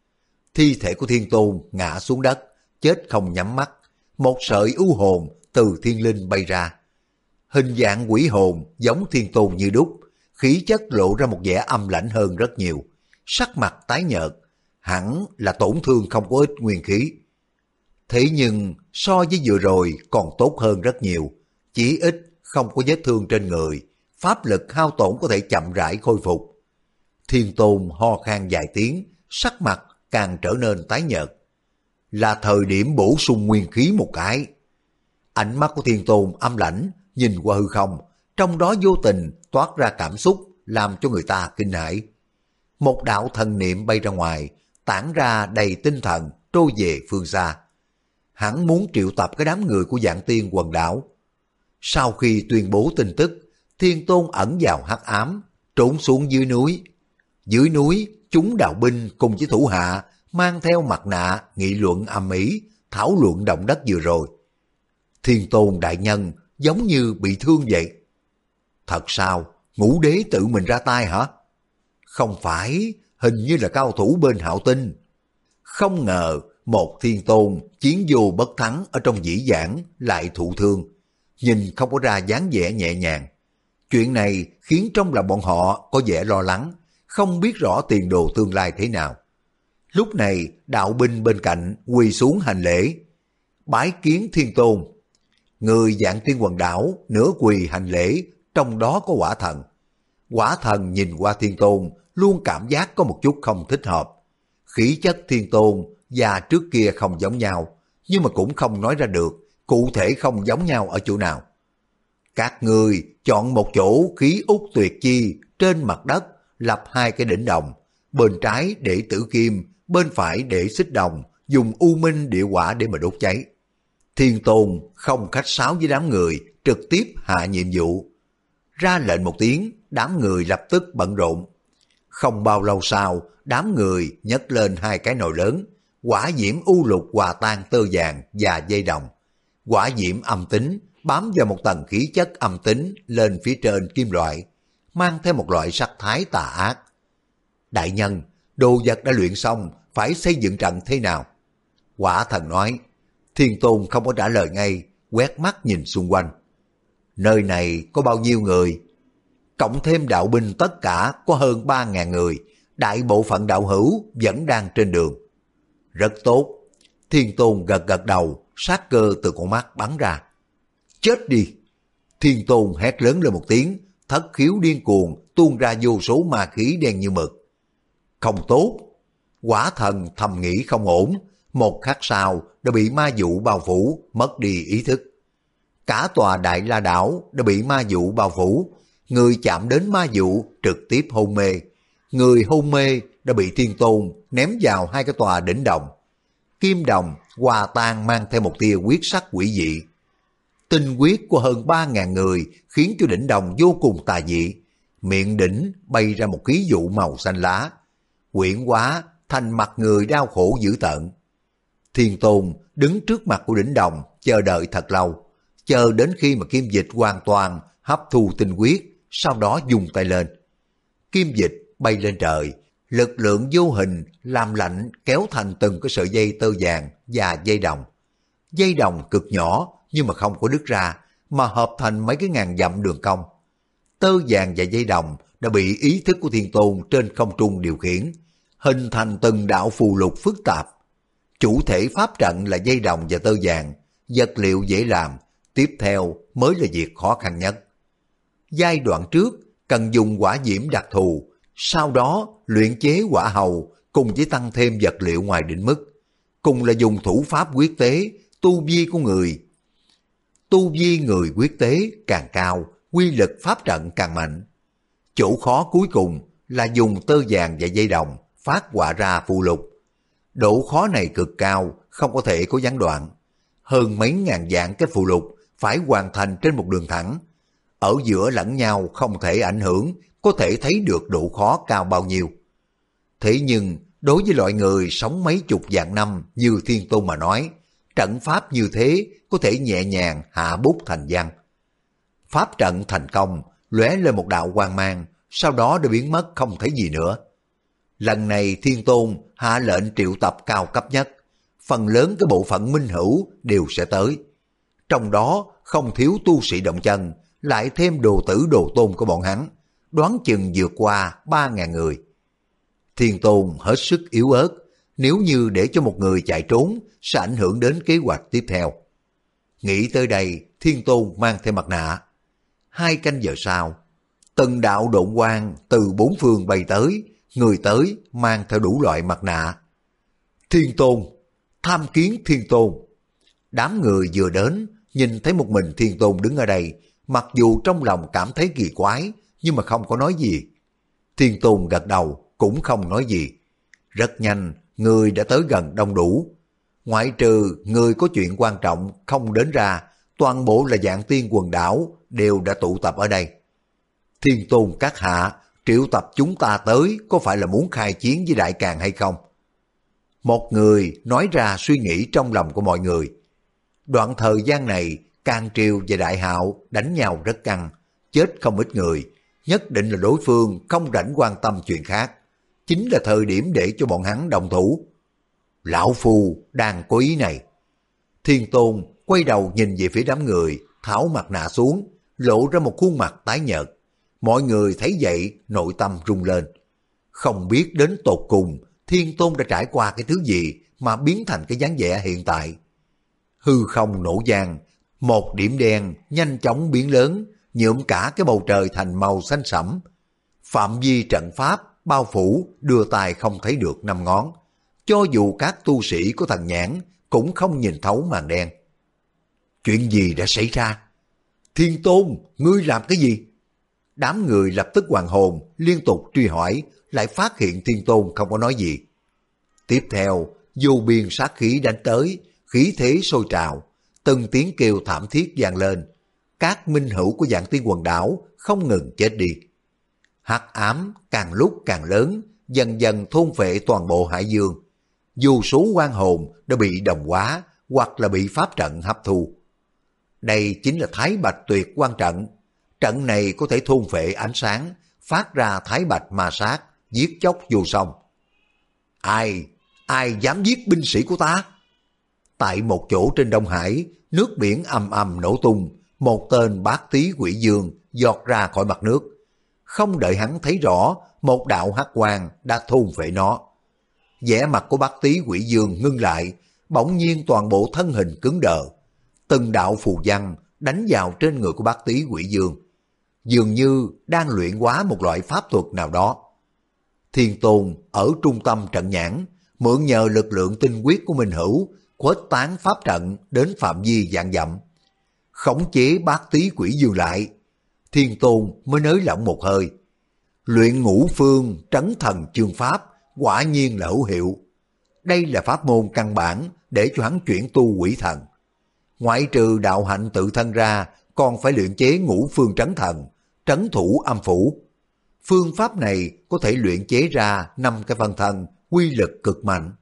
Thi thể của Thiên Tôn ngã xuống đất, chết không nhắm mắt, một sợi u hồn từ thiên linh bay ra. Hình dạng quỷ hồn giống Thiên Tôn như đúc, khí chất lộ ra một vẻ âm lãnh hơn rất nhiều, sắc mặt tái nhợt, hẳn là tổn thương không có ít nguyên khí. Thế nhưng so với vừa rồi còn tốt hơn rất nhiều, chỉ ít không có vết thương trên người, pháp lực hao tổn có thể chậm rãi khôi phục. Thiên Tôn ho khan vài tiếng, sắc mặt càng trở nên tái nhợt. Là thời điểm bổ sung nguyên khí một cái. Ánh mắt của Thiên Tôn âm lãnh, nhìn qua hư không, trong đó vô tình toát ra cảm xúc làm cho người ta kinh hãi. Một đạo thần niệm bay ra ngoài, tản ra đầy tinh thần trôi về phương xa. Hắn muốn triệu tập cái đám người của Vạn Tiên quần đảo. Sau khi tuyên bố tin tức, Thiên Tôn ẩn vào hắc ám, trốn xuống dưới núi. Dưới núi, chúng đạo binh cùng với thủ hạ mang theo mặt nạ nghị luận ầm ĩ, thảo luận động đất vừa rồi. Thiên Tôn đại nhân giống như bị thương vậy. Thật sao? Ngũ đế tự mình ra tay hả? Không phải, hình như là cao thủ bên Hạo Tinh. Không ngờ một Thiên Tôn chiến vô bất thắng ở trong dĩ vãng lại thụ thương, nhìn không có ra dáng vẻ nhẹ nhàng. Chuyện này khiến trong lòng bọn họ có vẻ lo lắng, không biết rõ tiền đồ tương lai thế nào. Lúc này đạo binh bên cạnh quỳ xuống hành lễ, bái kiến Thiên Tôn. Người Vạn Tiên quần đảo nửa quỳ hành lễ, trong đó có Quả Thần. Quả Thần nhìn qua Thiên Tôn luôn cảm giác có một chút không thích hợp. Khí chất Thiên Tôn và trước kia không giống nhau, nhưng mà cũng không nói ra được cụ thể không giống nhau ở chỗ nào. Các ngươi chọn một chỗ khí út tuyệt chi trên mặt đất, lập hai cái đỉnh đồng, bên trái để tử kim, bên phải để xích đồng, dùng u minh địa hỏa để mà đốt cháy. Thiên Tôn không khách sáo với đám người, trực tiếp hạ nhiệm vụ. Ra lệnh một tiếng, đám người lập tức bận rộn. Không bao lâu sau, đám người nhấc lên hai cái nồi lớn, hỏa diễm u lục hòa tan tơ vàng và dây đồng. Hỏa diễm âm tính bám vào một tầng khí chất âm tính lên phía trên kim loại, mang theo một loại sắc thái tà ác. Đại nhân, đồ vật đã luyện xong, phải xây dựng trận thế nào? Quả Thần nói, Thiên Tôn không có trả lời ngay, quét mắt nhìn xung quanh. Nơi này có bao nhiêu người? Cộng thêm đạo binh tất cả có hơn 3.000 người, đại bộ phận đạo hữu vẫn đang trên đường. Rất tốt. Thiên Tôn gật gật đầu, sát cơ từ con mắt bắn ra. Chết đi! Thiên Tôn hét lớn lên một tiếng, thất khiếu điên cuồng tuôn ra vô số ma khí đen như mực. Không tốt! Quả thần thầm nghĩ không ổn, một khắc sau đã bị ma dụ bao phủ, mất đi ý thức. Cả tòa Đại La Đảo đã bị ma dụ bao phủ, người chạm đến ma dụ trực tiếp hôn mê. Người hôn mê đã bị Thiên Tôn ném vào hai cái tòa đỉnh đồng. Kim đồng hòa tan mang theo một tia huyết sắc quỷ dị. Tinh huyết của hơn 3.000 người khiến cho đỉnh đồng vô cùng tà dị. Miệng đỉnh bay ra một ký dụ màu xanh lá, quyển hóa thành mặt người đau khổ dữ tợn. Thiên Tôn đứng trước mặt của đỉnh đồng chờ đợi thật lâu, chờ đến khi mà kim dịch hoàn toàn hấp thu tinh huyết, sau đó dùng tay lên. Kim dịch bay lên trời, lực lượng vô hình làm lạnh kéo thành từng cái sợi dây tơ vàng và dây đồng. Dây đồng cực nhỏ nhưng mà không có đứt ra, mà hợp thành mấy cái ngàn dặm đường cong. Tơ vàng và dây đồng đã bị ý thức của Thiên Tôn trên không trung điều khiển, hình thành từng đạo phù lục phức tạp. Chủ thể pháp trận là dây đồng và tơ vàng, vật liệu dễ làm, tiếp theo mới là việc khó khăn nhất. Giai đoạn trước cần dùng quả diễm đặc thù, sau đó luyện chế quả hầu cùng với tăng thêm vật liệu ngoài định mức, cùng là dùng thủ pháp quyết tế. Tu vi người quyết tế càng cao, quy lực pháp trận càng mạnh. Chỗ khó cuối cùng là dùng tơ vàng và dây đồng phát họa ra phù lục. Độ khó này cực cao, không có thể có gián đoạn. Hơn mấy ngàn vạn cái phù lục phải hoàn thành trên một đường thẳng. Ở giữa lẫn nhau không thể ảnh hưởng, có thể thấy được độ khó cao bao nhiêu. Thế nhưng, đối với loại người sống mấy chục vạn năm như Thiên Tôn mà nói, trận pháp như thế có thể nhẹ nhàng hạ bút thành văn. Pháp trận thành công, lóe lên một đạo quang mang, sau đó đã biến mất không thấy gì nữa. Lần này Thiên Tôn hạ lệnh triệu tập cao cấp nhất, phần lớn cái bộ phận minh hữu đều sẽ tới. Trong đó không thiếu tu sĩ động chân, lại thêm đồ tử đồ tôn của bọn hắn, đoán chừng vượt qua 3.000 người. Thiên Tôn hết sức yếu ớt, nếu như để cho một người chạy trốn sẽ ảnh hưởng đến kế hoạch tiếp theo. Nghĩ tới đây, Thiên Tôn mang theo mặt nạ. 2 canh giờ sau, từng đạo độn quang từ 4 phương bay tới, người tới mang theo đủ loại mặt nạ. Thiên Tôn, tham kiến Thiên Tôn. Đám người vừa đến, nhìn thấy một mình Thiên Tôn đứng ở đây, mặc dù trong lòng cảm thấy kỳ quái, nhưng mà không có nói gì. Thiên Tôn gật đầu, cũng không nói gì. Rất nhanh, người đã tới gần đông đủ. Ngoại trừ người có chuyện quan trọng không đến ra, toàn bộ là Vạn Tiên quần đảo đều đã tụ tập ở đây. Thiên Tôn các hạ, triệu tập chúng ta tới có phải là muốn khai chiến với Đại Càn hay không? Một người nói ra suy nghĩ trong lòng của mọi người. Đoạn thời gian này, Càn Triều và Đại Hạo đánh nhau rất căng, chết không ít người, nhất định là đối phương không rảnh quan tâm chuyện khác. Chính là thời điểm để cho bọn hắn đồng thủ. Lão Phu đang có ý này. Thiên Tôn quay đầu nhìn về phía đám người, tháo mặt nạ xuống, lộ ra một khuôn mặt tái nhợt. Mọi người thấy vậy, nội tâm rung lên. Không biết đến tột cùng, Thiên Tôn đã trải qua cái thứ gì mà biến thành cái dáng vẻ hiện tại. Hư không nổ vang, một điểm đen nhanh chóng biến lớn, nhuộm cả cái bầu trời thành màu xanh sẫm. Phạm vi trận pháp bao phủ, đưa tay không thấy được 5 ngón. Cho dù các tu sĩ có thần nhãn cũng không nhìn thấu màn đen. Chuyện gì đã xảy ra? Thiên Tôn, ngươi làm cái gì? Đám người lập tức hoàn hồn, liên tục truy hỏi, lại phát hiện Thiên Tôn không có nói gì. Tiếp theo, vô biên sát khí đánh tới, khí thế sôi trào, từng tiếng kêu thảm thiết vang lên. Các minh hữu của Vạn Tiên quần đảo không ngừng chết đi. Hắc ám càng lúc càng lớn, dần dần thôn phệ toàn bộ hải dương. Vô số oan hồn đã bị đồng hóa hoặc là bị pháp trận hấp thu. Đây chính là Thái Bạch Tuyệt Quan trận. Trận này có thể thôn phệ ánh sáng, phát ra Thái Bạch ma sát, giết chóc vô song. Ai dám giết binh sĩ của ta? Tại một chỗ trên Đông Hải, nước biển ầm ầm nổ tung, một tên bát tí quỷ dương giọt ra khỏi mặt nước. Không đợi hắn thấy rõ, một đạo hắc quang đã thôn phệ nó. Vẻ mặt của bát tí quỷ dương ngưng lại, bỗng nhiên toàn bộ thân hình cứng đờ. Từng đạo phù văn đánh vào trên người của bát tí quỷ dương, dường như đang luyện hóa một loại pháp thuật nào đó. Thiên Tôn ở trung tâm trận nhãn, mượn nhờ lực lượng tinh quyết của Minh Hữu, khuếch tán pháp trận đến phạm vi vạn dặm. Khống chế bát tí quỷ dương lại, Thiên Tôn mới nới lỏng một hơi. Luyện ngũ phương trấn thần chương pháp quả nhiên là hữu hiệu. Đây là pháp môn căn bản để cho hắn chuyển tu quỷ thần. Ngoại trừ đạo hạnh tự thân ra, còn phải luyện chế ngũ phương trấn thần, trấn thủ âm phủ. Phương pháp này có thể luyện chế ra 5 cái phân thân, quy lực cực mạnh.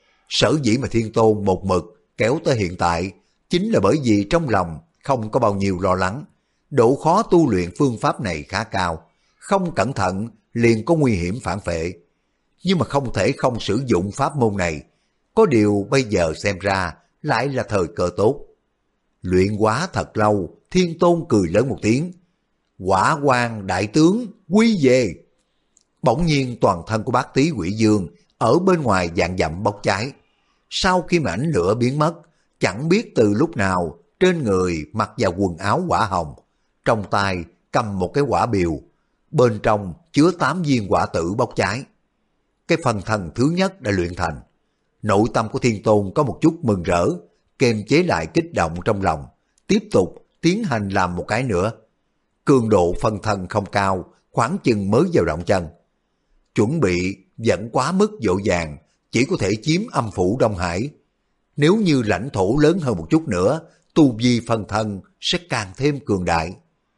Sở dĩ mà Thiên Tôn một mực kéo tới hiện tại, chính là bởi vì trong lòng không có bao nhiêu lo lắng. Độ khó tu luyện phương pháp này khá cao, không cẩn thận liền có nguy hiểm phản phệ. Nhưng mà không thể không sử dụng pháp môn này. Có điều bây giờ xem ra lại là thời cơ tốt. Luyện hóa thật lâu, Thiên Tôn cười lớn một tiếng. Quả quan đại tướng, quy về! Bỗng nhiên toàn thân của bát tí quỷ dương ở bên ngoài vạn dặm bốc cháy. Sau khi mà ánh lửa biến mất, chẳng biết từ lúc nào trên người mặc vào quần áo hỏa hồng, trong tay cầm một cái quả biều, bên trong chứa 8 viên quả tử bốc cháy. Cái phần thần thứ nhất đã luyện thành. Nội tâm của Thiên Tôn có một chút mừng rỡ, kiềm chế lại kích động trong lòng, tiếp tục tiến hành làm một cái nữa. Cường độ phân thân không cao, khoảng chừng mới vào động chân. Chuẩn bị vẫn quá mức vội vàng, chỉ có thể chiếm âm phủ Đông Hải. Nếu như lãnh thổ lớn hơn một chút nữa, tu vi phân thân sẽ càng thêm cường đại.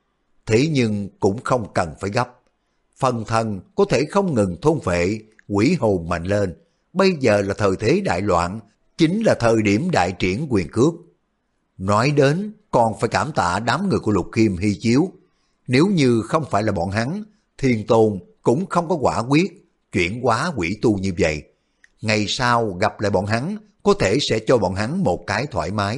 Thế nhưng cũng không cần phải gấp. Phân thân có thể không ngừng thôn phệ, quỷ hồn mạnh lên. Bây giờ là thời thế đại loạn, chính là thời điểm đại triển quyền cước. Nói đến còn phải cảm tạ đám người của Lục Khiêm hy chiếu. Nếu như không phải là bọn hắn, Thiên Tôn cũng không có quả quyết chuyển hóa quỷ tu như vậy. Ngày sau gặp lại bọn hắn, có thể sẽ cho bọn hắn một cái thoải mái.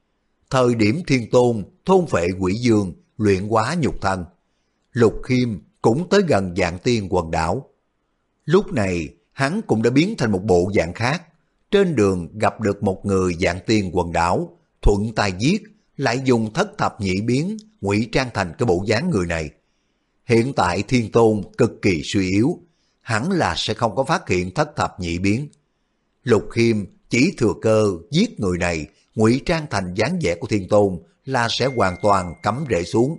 Thời điểm Thiên Tôn thôn phệ quỷ dương, luyện hóa nhục thân, Lục Khiêm cũng tới gần Vạn Tiên quần đảo. Lúc này hắn cũng đã biến thành một bộ dạng khác. Trên đường gặp được một người Vạn Tiên quần đảo, thuận tay giết, lại dùng thất thập nhị biến ngụy trang thành cái bộ dáng người này. Hiện tại Thiên Tôn cực kỳ suy yếu, hẳn là sẽ không có phát hiện thất thập nhị biến. Lục Khiêm chỉ thừa cơ giết người này, ngụy trang thành dáng vẻ của Thiên Tôn là sẽ hoàn toàn cắm rễ xuống.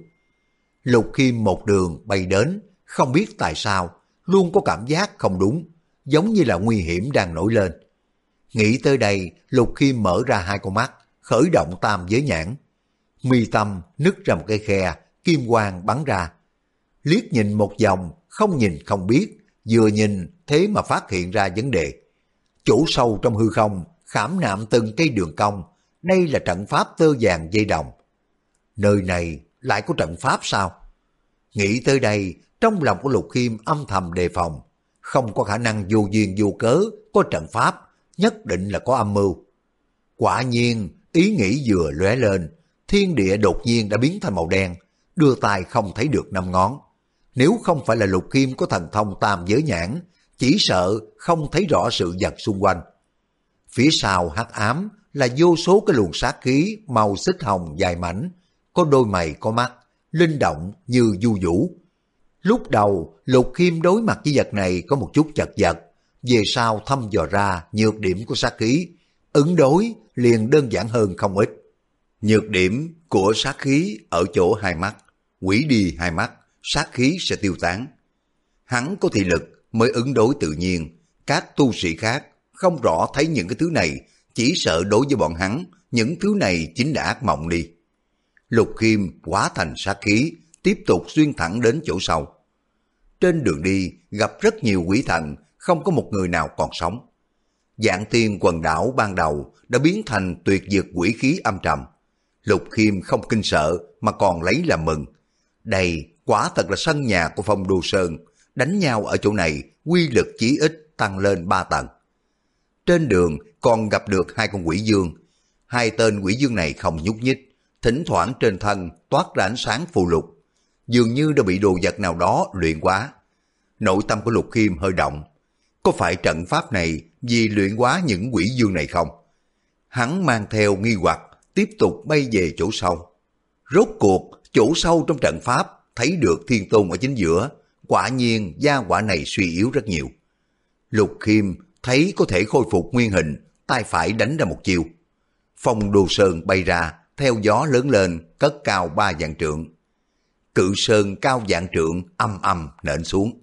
Lục Khiêm một đường bay đến, không biết tại sao, luôn có cảm giác không đúng, giống như là nguy hiểm đang nổi lên. Nghĩ tới đây, Lục Khiêm mở ra hai con mắt, khởi động tam giới nhãn. Mi tâm nứt ra một cái khe, kim quang bắn ra. Liếc nhìn một vòng, không nhìn không biết, vừa nhìn thế mà phát hiện ra vấn đề. Chỗ sâu trong hư không, khảm nạm từng cây đường cong, đây là trận pháp tơ vàng dây đồng. Nơi này lại có trận pháp sao? Nghĩ tới đây, trong lòng của Lục Khiêm âm thầm đề phòng, không có khả năng vô duyên vô cớ có trận pháp, nhất định là có âm mưu. Quả nhiên, ý nghĩ vừa lóe lên, thiên địa đột nhiên đã biến thành màu đen, đưa tay không thấy được 5 ngón. Nếu không phải là Lục Khiêm có thần thông tam giới nhãn, chỉ sợ không thấy rõ sự vật xung quanh. Phía sau hắc ám là vô số cái luồng sát khí màu xích hồng dài mảnh, có đôi mày có mắt, linh động như du vũ. Lúc đầu Lục Khiêm đối mặt với vật này có một chút chật vật, về sau thăm dò ra nhược điểm của sát khí, ứng đối liền đơn giản hơn không ít. Nhược điểm của sát khí ở chỗ hai mắt, hủy đi hai mắt, sát khí sẽ tiêu tán. Hắn có thị lực mới ứng đối tự nhiên, các tu sĩ khác không rõ thấy những cái thứ này, chỉ sợ đối với bọn hắn, những thứ này chính là ác mộng đi. Lục Khiêm hóa thành sát khí, tiếp tục xuyên thẳng đến chỗ sau. Trên đường đi gặp rất nhiều quỷ thần, không có một người nào còn sống. Vạn Tiên quần đảo ban đầu đã biến thành tuyệt dược quỷ khí âm trầm. Lục Khiêm không kinh sợ mà còn lấy làm mừng. Đây quả thật là sân nhà của Phong Đô Sơn, đánh nhau ở chỗ này quy lực chí ít tăng lên 3 tầng. Trên đường còn gặp được hai con quỷ dương. hai tên quỷ dương này không nhúc nhích, thỉnh thoảng trên thân toát ra ánh sáng phù lục, dường như đã bị đồ vật nào đó luyện hóa. Nội tâm của Lục Khiêm hơi động, có phải trận pháp này vì luyện hóa những quỷ dương này không? Hắn mang theo nghi hoặc, tiếp tục bay về chỗ sâu. Rốt cuộc, chỗ sâu trong trận pháp, thấy được Thiên Tôn ở chính giữa, quả nhiên gia hỏa này suy yếu rất nhiều. Lục Khiêm thấy có thể khôi phục nguyên hình, tay phải đánh ra một chiêu. Phong Đồ Sơn bay ra, theo gió lớn lên, cất cao 3 vạn trượng. Cự sơn cao vạn trượng âm âm nện xuống.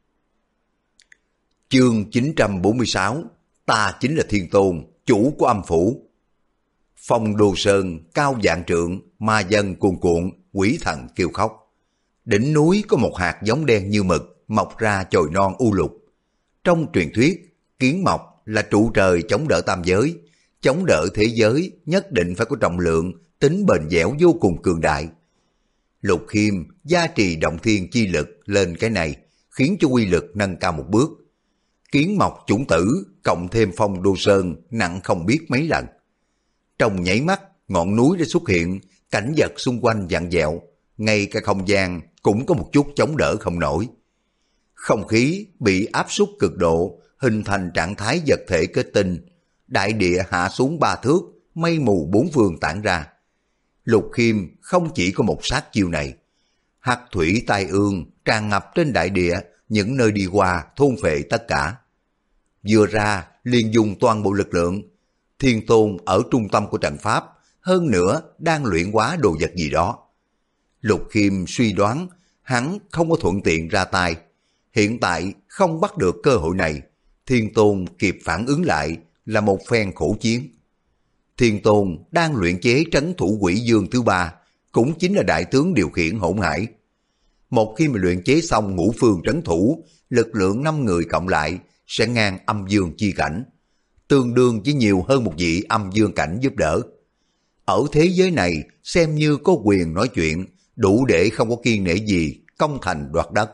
Chương 946, ta chính là Thiên Tôn, chủ của âm phủ. Phong Đồ Sơn cao vạn trượng, ma dân cuồn cuộn, quỷ thần kêu khóc. Đỉnh núi có một hạt giống đen như mực, mọc ra chồi non u lục. Trong truyền thuyết, kiến mộc là trụ trời chống đỡ tam giới, chống đỡ thế giới nhất định phải có trọng lượng, tính bền dẻo vô cùng cường đại. Lục Khiêm gia trì động thiên chi lực lên cái này, khiến cho uy lực nâng cao một bước. Kiến mộc chủng tử cộng thêm Phong Đô Sơn nặng không biết mấy lần. Trong nháy mắt, ngọn núi đã xuất hiện, cảnh vật xung quanh vặn vẹo, ngay cả không gian cũng có một chút chống đỡ không nổi. Không khí bị áp suất cực độ, hình thành trạng thái vật thể kết tinh, đại địa hạ xuống 3 thước, mây mù 4 phương tản ra. Lục Khiêm không chỉ có một sát chiêu này, hắc thủy tai ương tràn ngập trên đại địa, những nơi đi qua thôn phệ tất cả. Vừa ra liền dùng toàn bộ lực lượng. Thiên Tôn ở trung tâm của trận pháp, hơn nữa đang luyện hóa đồ vật gì đó. Lục Khiêm suy đoán hắn không có thuận tiện ra tay, hiện tại không bắt được cơ hội này, Thiên Tôn kịp phản ứng lại là một phen khổ chiến. Thiên Tôn đang luyện chế trấn thủ quỷ dương thứ 3, cũng chính là đại tướng điều khiển hỗn hải. Một khi mà luyện chế xong ngũ phương trấn thủ, lực lượng 5 người cộng lại sẽ ngang âm dương chi cảnh, tương đương chỉ nhiều hơn một vị âm dương cảnh giúp đỡ. Ở thế giới này xem như có quyền nói chuyện, đủ để không có kiêng nể gì công thành đoạt đất.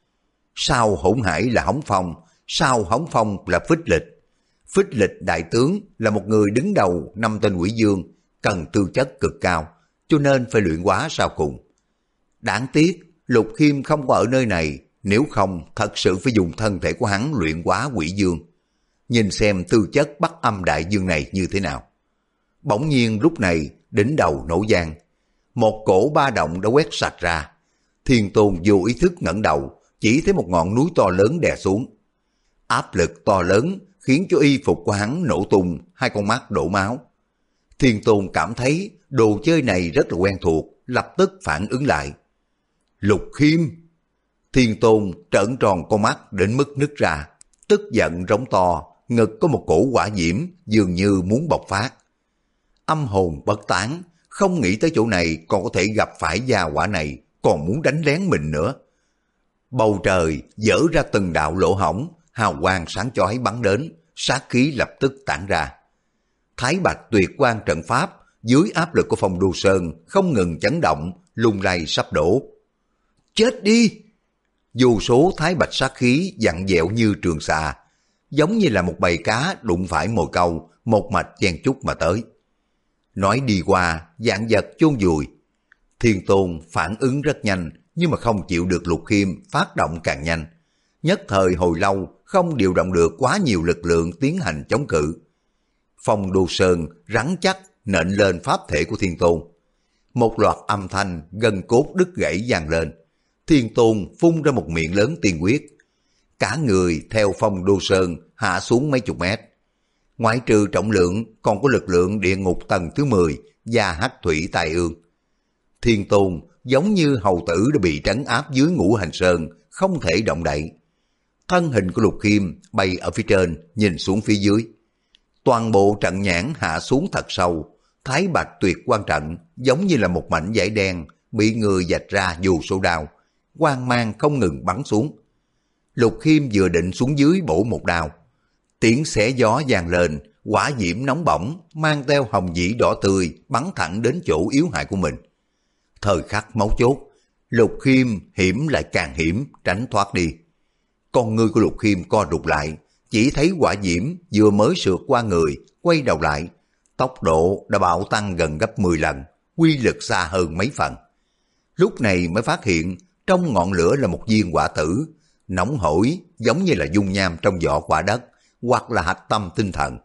Sau hỗn hải là Hống Phong, sau Hống Phong là Phích Lịch. Phích Lịch đại tướng là một người đứng đầu 5 tên quỷ dương, cần tư chất cực cao, cho nên phải luyện hóa sau cùng. Đáng tiếc, Lục Khiêm không có ở nơi này, nếu không thật sự phải dùng thân thể của hắn luyện hóa quỷ dương. Nhìn xem tư chất Bắc Âm đại dương này như thế nào. Bỗng nhiên lúc này, đỉnh đầu nổ vang, một cổ ba động đã quét sạch ra. Thiên Tôn vô ý thức ngẩng đầu, chỉ thấy một ngọn núi to lớn đè xuống. Áp lực to lớn khiến cho y phục của hắn nổ tung, 2 con mắt đổ máu. Thiên Tôn cảm thấy đồ chơi này rất là quen thuộc, lập tức phản ứng lại. Lục Khiêm! Thiên Tôn trợn tròn con mắt đến mức nứt ra, tức giận rống to, ngực có một cổ hỏa diễm dường như muốn bộc phát. Âm hồn bất tán, không nghĩ tới chỗ này còn có thể gặp phải gia hỏa này, còn muốn đánh lén mình nữa. Bầu trời dở ra từng đạo lỗ hổng, hào quang sáng chói bắn đến, sát khí lập tức tản ra. Thái Bạch tuyệt quan trận pháp dưới áp lực của Phong Đô Sơn không ngừng chấn động, lung lay sắp đổ. Chết đi! Vô số thái bạch sát khí dặn dẹo như trường xà, giống như là một bầy cá đụng phải mồi câu, một mạch chen chúc mà tới. Nói đi qua, vạn vật chôn vùi. Thiên Tôn phản ứng rất nhanh, nhưng mà không chịu được Lục Khiêm phát động càng nhanh. Nhất thời hồi lâu không điều động được quá nhiều lực lượng tiến hành chống cự. Phong Đô Sơn rắn chắc nện lên pháp thể của Thiên Tôn. Một loạt âm thanh gân cốt đứt gãy vang lên. Thiên Tôn phun ra một miệng lớn tiên quyết. Cả người theo Phong Đô Sơn hạ xuống mấy chục mét. Ngoại trừ trọng lượng còn có lực lượng địa ngục tầng thứ 10 và hắc thủy tai ương. Thiên Tôn giống như hầu tử đã bị trấn áp dưới Ngũ Hành Sơn, không thể động đậy. Thân hình của Lục Khiêm bay ở phía trên, nhìn xuống phía dưới. Toàn bộ trận nhãn hạ xuống thật sâu, Thái Bạch tuyệt quan trận giống như là một mảnh vải đen bị người vạch ra vô số đao, quang mang không ngừng bắn xuống. Lục Khiêm vừa định xuống dưới bổ một đao, tiếng xé gió vang lên, hỏa diễm nóng bỏng mang theo hồng dĩ đỏ tươi bắn thẳng đến chỗ yếu hại của mình. Thời khắc máu chốt, Lục Khiêm hiểm lại càng hiểm, tránh thoát đi. Con ngươi của Lục Khiêm co rụt lại, chỉ thấy hỏa diễm vừa mới sượt qua người, quay đầu lại, Tốc độ đã bạo tăng gần gấp 10 lần, quy lực xa hơn mấy phần. Lúc này mới phát hiện trong ngọn lửa là một viên quả tử, nóng hổi giống như là dung nham trong vỏ quả đất, hoặc là hạch tâm tinh thần.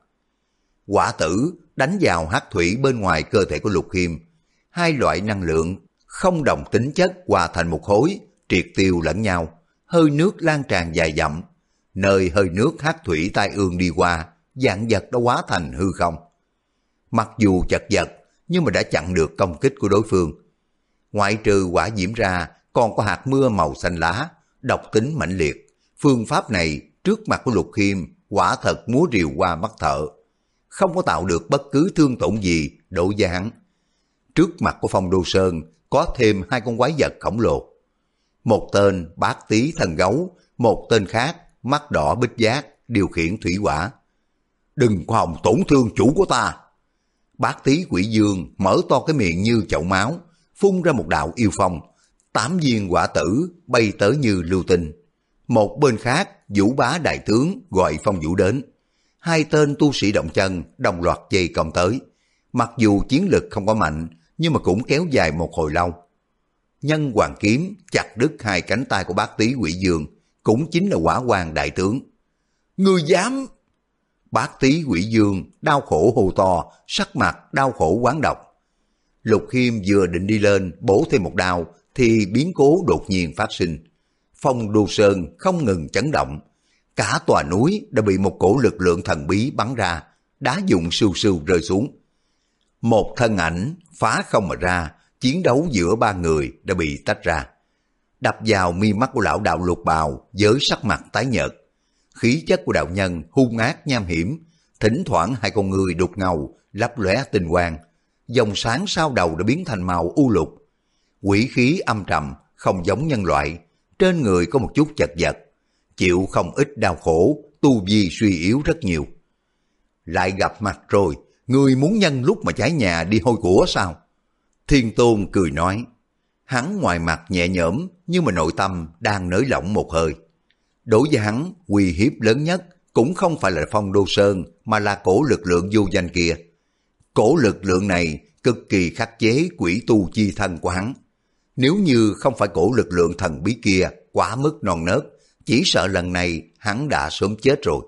Quả tử đánh vào hắc thủy bên ngoài cơ thể của Lục Khiêm, hai loại năng lượng không đồng tính chất hòa thành một khối, triệt tiêu lẫn nhau, hơi nước lan tràn dài dặm. Nơi hơi nước hắc thủy tai ương đi qua, vạn vật đã hóa thành hư không. Mặc dù chật vật, nhưng mà đã chặn được công kích của đối phương. Ngoại trừ quả diễm ra, còn có hạt mưa màu xanh lá, độc tính mãnh liệt. Phương pháp này trước mặt của Lục Khiêm quả thật múa rìu qua mắt thợ, không có tạo được bất cứ thương tổn gì đối với hắn. Trước mặt của Phong Đô Sơn có thêm hai con quái vật khổng lồ. Một tên bát tí thần gấu, một tên khác mắt đỏ bích giác điều khiển thủy hỏa. Đừng có hòng tổn thương chủ của ta. Bát tí quỷ dương mở to cái miệng như chậu máu, phun ra một đạo yêu phong. 8 viên quả tử bay tới như lưu tinh. Một bên khác, Vũ Bá đại tướng gọi Phong Vũ đến. Hai tên tu sĩ động chân đồng loạt dây công tới. Mặc dù chiến lực không có mạnh, nhưng mà cũng kéo dài một hồi lâu. Nhân hoàng kiếm chặt đứt hai cánh tay của bát tí quỷ dương, cũng chính là Hỏa Hoàng đại tướng. Ngươi dám! Bát tí quỷ dương đau khổ hô to, sắc mặt đau khổ quán độc. Lục Khiêm vừa định đi lên bổ thêm một đao, thì biến cố đột nhiên phát sinh. Phong Đô Sơn không ngừng chấn động. Cả tòa núi đã bị một cổ lực lượng thần bí bắn ra, đá dụng sưu sưu rơi xuống. Một thân ảnh phá không mà ra, chiến đấu giữa ba người đã bị tách ra. Đập vào mi mắt của lão đạo Lục Bào với sắc mặt tái nhợt. Khí chất của đạo nhân hung ác nham hiểm, thỉnh thoảng hai con người đục ngầu, lấp lóe tinh quang. Dòng sáng sau đầu đã biến thành màu u lục. Quỷ khí âm trầm, không giống nhân loại, trên người có một chút chật vật, chịu không ít đau khổ, tu vi suy yếu rất nhiều. Lại gặp mặt rồi, người muốn nhân lúc mà cháy nhà đi hôi của sao? Thiên Tôn cười nói, hắn ngoài mặt nhẹ nhõm nhưng mà nội tâm đang nới lỏng một hơi. Đối với hắn, uy hiếp lớn nhất cũng không phải là Phong Đô Sơn mà là cổ lực lượng vô danh kia. Cổ lực lượng này cực kỳ khắc chế quỷ tu chi thân của hắn. Nếu như không phải cổ lực lượng thần bí kia quá mức non nớt, chỉ sợ lần này hắn đã sớm chết rồi.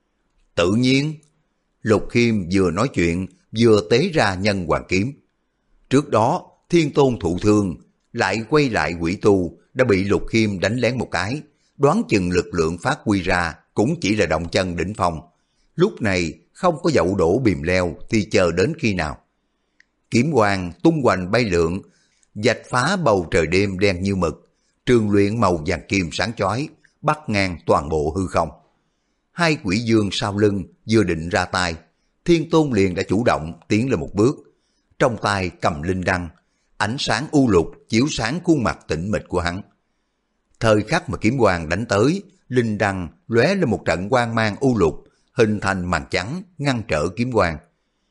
Tự nhiên, Lục Khiêm vừa nói chuyện vừa tế ra nhân hoàng kiếm. Trước đó Thiên Tôn thụ thương, lại quay lại quỷ tu đã bị Lục Khiêm đánh lén một cái, đoán chừng lực lượng phát huy ra cũng chỉ là động chân đỉnh phong. Lúc này không có dậu đổ bìm leo thì chờ đến khi nào? Kiếm quang tung hoành bay lượn, vạch phá bầu trời đêm đen như mực, trường luyện màu vàng kim sáng chói, bắt ngang toàn bộ hư không. Hai quỷ dương sau lưng vừa định ra tay, Thiên Tôn liền đã chủ động tiến lên một bước, trong tay cầm linh đăng, ánh sáng u lục chiếu sáng khuôn mặt tĩnh mịch của hắn. Thời khắc mà kiếm quang đánh tới, linh đăng lóe lên một trận quang mang u lục, hình thành màn trắng ngăn trở kiếm quang.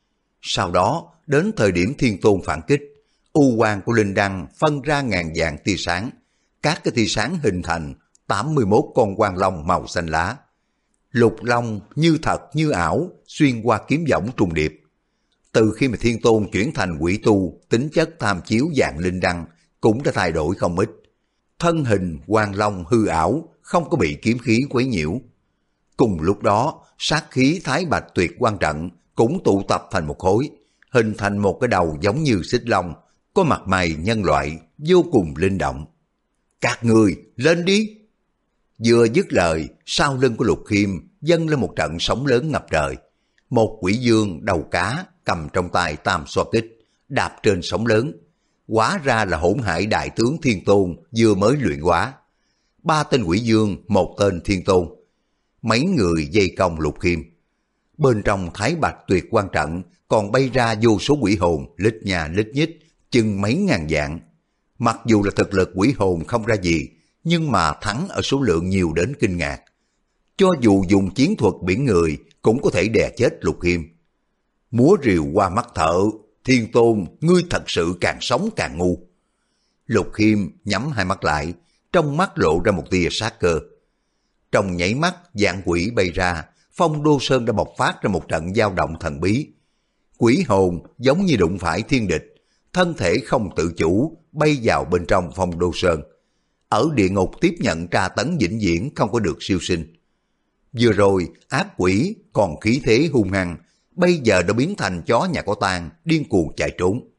Sau đó đến thời điểm Thiên Tôn phản kích, u quang của linh đăng phân ra ngàn vạn tia sáng, các cái tia sáng hình thành 81 con quang long màu xanh lá. Lục long như thật như ảo xuyên qua kiếm võng trùng điệp. Từ khi mà Thiên Tôn chuyển thành quỷ tu, tính chất tham chiếu dạng linh đăng cũng đã thay đổi không ít. Thân hình quang long hư ảo, không có bị kiếm khí quấy nhiễu. Cùng lúc đó, sát khí Thái Bạch Tuyệt Quan trận cũng tụ tập thành một khối, hình thành một cái đầu giống như xích long, có mặt mày nhân loại, vô cùng linh động. Các người lên đi! Vừa dứt lời, sau lưng của Lục Khiêm dâng lên một trận sóng lớn ngập trời. Một quỷ dương đầu cá cầm trong tay tam xoa kích, đạp trên sóng lớn. Hóa ra là Hỗn Hải đại tướng Thiên Tôn vừa mới luyện hóa. 3 tên quỷ dương, 1 tên Thiên Tôn. Mấy người dây công Lục Khiêm. Bên trong Thái Bạch Tuyệt Quan trận còn bay ra vô số quỷ hồn lít nhà lít nhít, chừng mấy ngàn vạn. Mặc dù là thực lực quỷ hồn không ra gì, nhưng mà thắng ở số lượng nhiều đến kinh ngạc. Cho dù dùng chiến thuật biển người cũng có thể đè chết Lục Khiêm. Múa rìu qua mắt thợ, Thiên Tôn, ngươi thật sự càng sống càng ngu. Lục Khiêm nhắm hai mắt lại, trong mắt lộ ra một tia sát cơ. Trong nhảy mắt, vạn quỷ bay ra, Phong Đô Sơn đã bộc phát ra một trận dao động thần bí. Quỷ hồn giống như đụng phải thiên địch, thân thể không tự chủ bay vào bên trong Phong Đô Sơn. Ở địa ngục tiếp nhận tra tấn vĩnh viễn không có được siêu sinh. Vừa rồi ác quỷ còn khí thế hung hăng, bây giờ đã biến thành chó nhà có tang điên cuồng chạy trốn.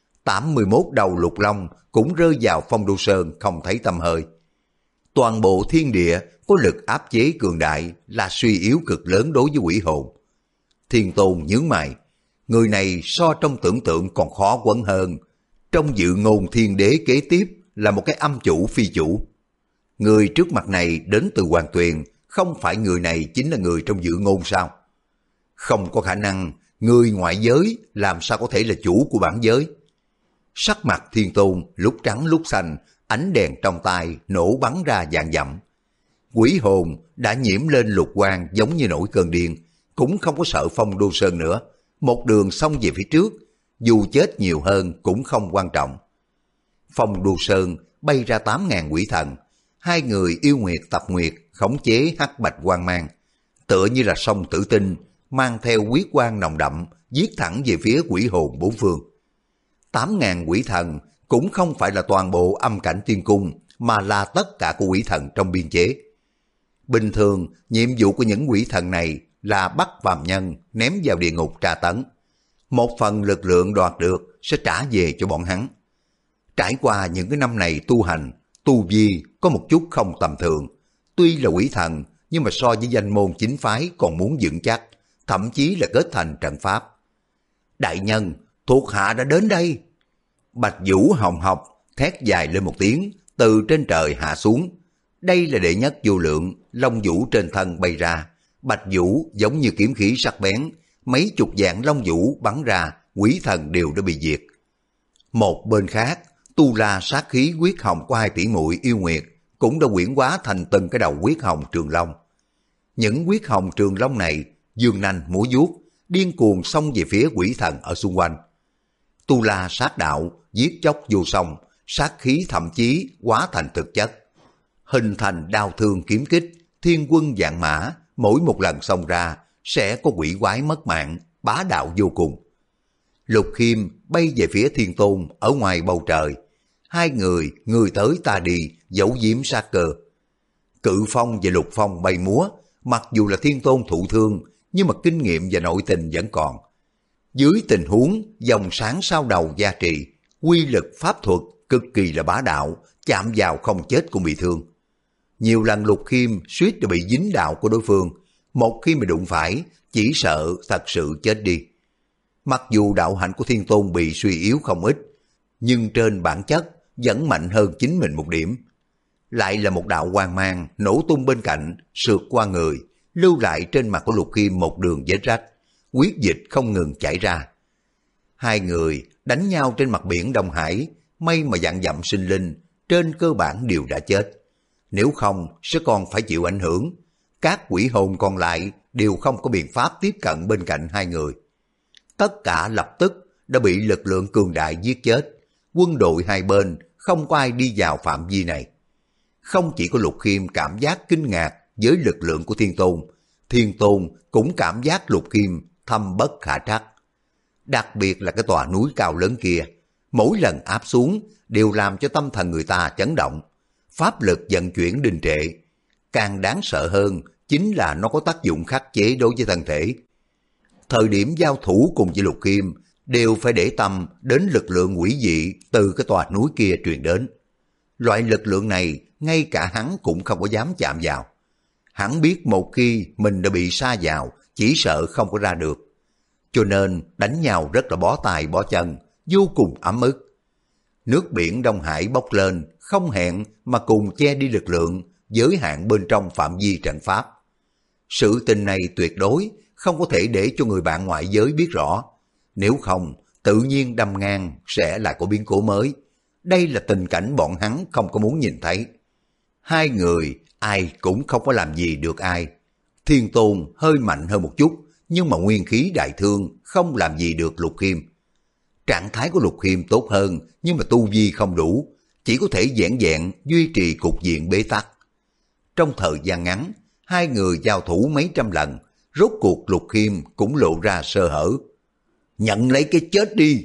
81 đầu lục long cũng rơi vào Phong Đô Sơn không thấy tăm hơi. Toàn bộ thiên địa có lực áp chế cường đại là suy yếu cực lớn đối với quỷ hồn. Thiên Tôn nhướng mày, người này so trong tưởng tượng còn khó quấn hơn. Trong dự ngôn thiên đế kế tiếp là một cái âm chủ phi chủ. Người trước mặt này đến từ Hoàng Tuyền, không phải người này chính là người trong dự ngôn sao? Không có khả năng, người ngoại giới làm sao có thể là chủ của bản giới? Sắc mặt Thiên Tôn lúc trắng lúc xanh, ánh đèn trong tay nổ bắn ra vạn dặm. Quỷ hồn đã nhiễm lên lục quang giống như nổi cơn điên, cũng không có sợ Phong Đô Sơn nữa. Một đường xông về phía trước, dù chết nhiều hơn cũng không quan trọng. Phong Đô Sơn bay ra 8.000 quỷ thần, hai người yêu nguyệt tập nguyệt khống chế hắc bạch quang mang, tựa như là sông tử tinh, mang theo huyết quang nồng đậm, giết thẳng về phía quỷ hồn bốn phương. 8.000 quỷ thần cũng không phải là toàn bộ âm cảnh tiên cung, mà là tất cả của quỷ thần trong biên chế. Bình thường, nhiệm vụ của những quỷ thần này là bắt phàm nhân ném vào địa ngục tra tấn. Một phần lực lượng đoạt được sẽ trả về cho bọn hắn. Trải qua những cái năm này tu hành, tu vi có một chút không tầm thường. Tuy là quỷ thần, nhưng mà so với danh môn chính phái còn muốn vững chắc, thậm chí là kết thành trận pháp. Đại nhân, thuộc hạ đã đến đây. Bạch Vũ hồng học, thét dài lên một tiếng, từ trên trời hạ xuống. Đây là đệ nhất vô lượng, long vũ trên thân bay ra. Bạch Vũ giống như kiếm khí sắc bén, mấy chục vạn long vũ bắn ra, quỷ thần đều đã bị diệt. Một bên khác, tu la sát khí huyết hồng của hai tỷ muội yêu nguyệt cũng đã quyển hóa thành từng cái đầu huyết hồng trường long. Những huyết hồng trường long này dương nanh múa vuốt, điên cuồng xông về phía quỷ thần ở xung quanh. Tu la sát đạo giết chóc vô song, sát khí thậm chí hóa thành thực chất, hình thành đao thương kiếm kích, thiên quân vạn mã, mỗi một lần xông ra sẽ có quỷ quái mất mạng, bá đạo vô cùng. Lục Khiêm bay về phía Thiên Tôn ở ngoài bầu trời, hai người tới ta đi, giấu giếm sát cơ. Cự Phong và Lục Phong bay múa, mặc dù là Thiên Tôn thụ thương, nhưng mà kinh nghiệm và nội tình vẫn còn. Dưới tình huống dòng sáng sao đầu gia trì, quy lực pháp thuật cực kỳ là bá đạo, chạm vào không chết cũng bị thương. Nhiều lần Lục Khiêm suýt đã bị dính đạo của đối phương, một khi mà đụng phải, chỉ sợ thật sự chết đi. Mặc dù đạo hạnh của Thiên Tôn bị suy yếu không ít, nhưng trên bản chất vẫn mạnh hơn chính mình một điểm. Lại là một đạo quang mang nổ tung bên cạnh, sượt qua người, lưu lại trên mặt của Lục Khiêm một đường vết rách, huyết dịch không ngừng chảy ra. Hai người đánh nhau trên mặt biển Đông Hải, may mà vạn dặm sinh linh, trên cơ bản đều đã chết. Nếu không sẽ còn phải chịu ảnh hưởng. Các quỷ hồn còn lại đều không có biện pháp tiếp cận bên cạnh hai người. Tất cả lập tức đã bị lực lượng cường đại giết chết. Quân đội hai bên không có ai đi vào phạm vi này. Không chỉ có Lục Khiêm cảm giác kinh ngạc với lực lượng của Thiên Tôn, Thiên Tôn cũng cảm giác Lục Khiêm thâm bất khả trắc. Đặc biệt là cái tòa núi cao lớn kia, mỗi lần áp xuống đều làm cho tâm thần người ta chấn động. Pháp lực vận chuyển đình trệ. Càng đáng sợ hơn chính là nó có tác dụng khắc chế đối với thân thể. Thời điểm giao thủ cùng với Lục Khiêm đều phải để tâm đến lực lượng quỷ dị từ cái tòa núi kia truyền đến. Loại lực lượng này ngay cả hắn cũng không có dám chạm vào. Hắn biết một khi mình đã bị sa vào, chỉ sợ không có ra được. Cho nên đánh nhau rất là bó tay bó chân, vô cùng ấm ức. Nước biển Đông Hải bốc lên, không hẹn mà cùng che đi lực lượng, giới hạn bên trong phạm vi trận pháp. Sự tình này tuyệt đối không có thể để cho người bạn ngoại giới biết rõ. Nếu không, tự nhiên đâm ngang sẽ lại có biến cố mới. Đây là tình cảnh bọn hắn không có muốn nhìn thấy. Hai người ai cũng không có làm gì được ai. Thiên Tôn hơi mạnh hơn một chút, nhưng mà nguyên khí đại thương không làm gì được Lục Khiêm. Trạng thái của Lục Khiêm tốt hơn, nhưng mà tu vi không đủ, chỉ có thể vẹn vẹn duy trì cục diện bế tắc. Trong thời gian ngắn, hai người giao thủ mấy trăm lần, rốt cuộc Lục Khiêm cũng lộ ra sơ hở. Nhận lấy cái chết đi.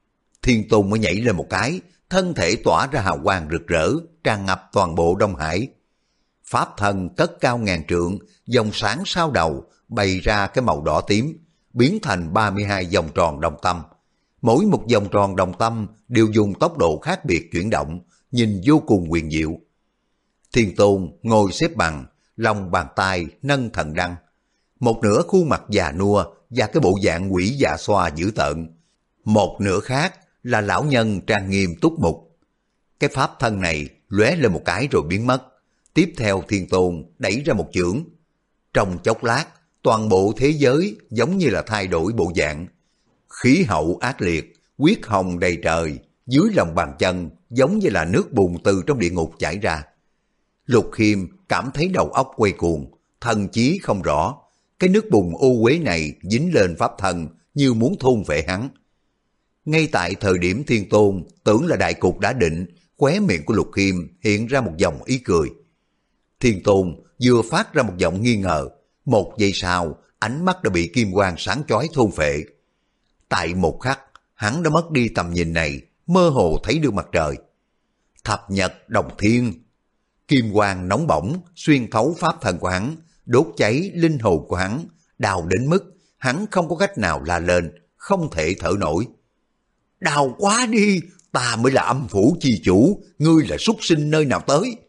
Thiên Tôn mới nhảy lên một cái, thân thể tỏa ra hào quang rực rỡ, tràn ngập toàn bộ Đông Hải. Pháp thân cất cao ngàn trượng, dòng sáng sao đầu, bày ra cái màu đỏ tím, biến thành 32 vòng tròn đồng tâm. Mỗi một vòng tròn đồng tâm đều dùng tốc độ khác biệt chuyển động, nhìn vô cùng huyền diệu. Thiên Tôn ngồi xếp bằng, lòng bàn tay nâng thần đăng. Một nửa khuôn mặt già nua và cái bộ dạng quỷ dạ xoa dữ tợn. Một nửa khác là lão nhân trang nghiêm túc mục. Cái pháp thân này lóe lên một cái rồi biến mất. Tiếp theo Thiên Tôn đẩy ra một chưởng. Trong chốc lát, toàn bộ thế giới giống như là thay đổi bộ dạng. Khí hậu ác liệt, huyết hồng đầy trời, dưới lòng bàn chân giống như là nước bùn từ trong địa ngục chảy ra. Lục Khiêm cảm thấy đầu óc quay cuồng, thần chí không rõ. Cái nước bùn ô uế này dính lên pháp thân như muốn thôn phệ hắn. Ngay tại thời điểm Thiên Tôn tưởng là đại cục đã định, khóe miệng của Lục Khiêm hiện ra một dòng ý cười. Thiên Tôn vừa phát ra một giọng nghi ngờ, một giây sau ánh mắt đã bị kim quang sáng chói thôn phệ. Tại một khắc, hắn đã mất đi tầm nhìn này, mơ hồ thấy được mặt trời. Thập nhật đồng thiên, kim quang nóng bỏng xuyên thấu pháp thân của hắn, đốt cháy linh hồn của hắn, đau đến mức hắn không có cách nào la lên, không thể thở nổi. Đau quá đi, ta mới là âm phủ chi chủ, ngươi là súc sinh nơi nào tới?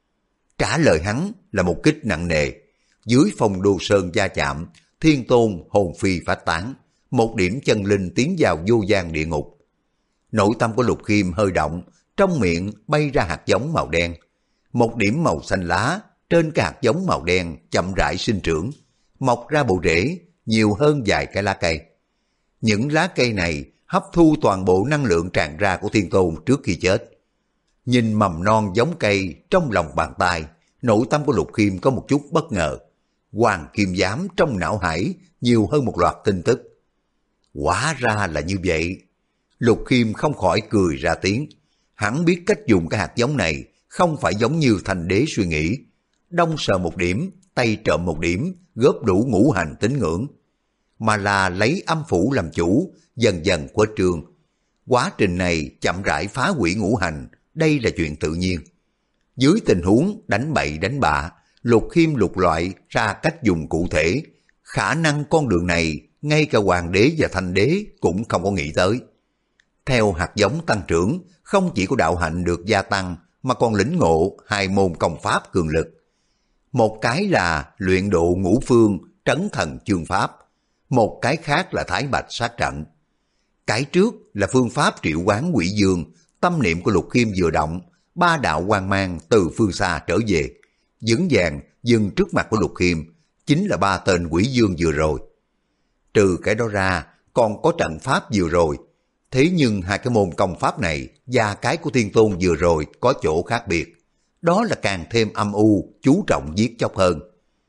Trả lời hắn là một kích nặng nề. Dưới phong đô sơn va chạm, Thiên Tôn hồn phi phách tán, một điểm chân linh tiến vào vô gian địa ngục. Nội tâm của Lục Khiêm hơi động, trong miệng bay ra hạt giống màu đen. Một điểm màu xanh lá, trên cái hạt giống màu đen chậm rãi sinh trưởng, mọc ra bộ rễ, nhiều hơn vài cái lá cây. Những lá cây này hấp thu toàn bộ năng lượng tràn ra của Thiên Tôn trước khi chết. Nhìn mầm non giống cây trong lòng bàn tay, nội tâm của Lục Khiêm có một chút bất ngờ. Hoàng kim giám trong não hải nhiều hơn một loạt tin tức. Hóa ra là như vậy. Lục Khiêm không khỏi cười ra tiếng. Hắn biết cách dùng cái hạt giống này không phải giống như Thành Đế suy nghĩ. Đông sờ một điểm, tây trộm một điểm, góp đủ ngũ hành tín ngưỡng. Mà là lấy âm phủ làm chủ, dần dần khuếch trương. Quá trình này chậm rãi phá hủy ngũ hành, đây là chuyện tự nhiên. Dưới tình huống đánh bậy đánh bạ, Lục Khiêm lục loại ra cách dùng cụ thể. Khả năng con đường này, ngay cả Hoàng đế và Thanh đế cũng không có nghĩ tới. Theo hạt giống tăng trưởng, không chỉ có đạo hạnh được gia tăng, mà còn lĩnh ngộ hai môn công pháp cường lực. Một cái là luyện độ ngũ phương, trấn thần chương pháp. Một cái khác là thái bạch sát trận. Cái trước là phương pháp triệu hoán quỷ dương, tâm niệm của Lục Khiêm vừa động, ba đạo quang mang từ phương xa trở về, vững vàng dừng trước mặt của Lục Khiêm, chính là ba tên quỷ dương vừa rồi. Trừ cái đó ra, còn có trận pháp vừa rồi. Thế nhưng hai cái môn công pháp này và cái của Thiên Tôn vừa rồi có chỗ khác biệt. Đó là càng thêm âm u, chú trọng giết chóc hơn.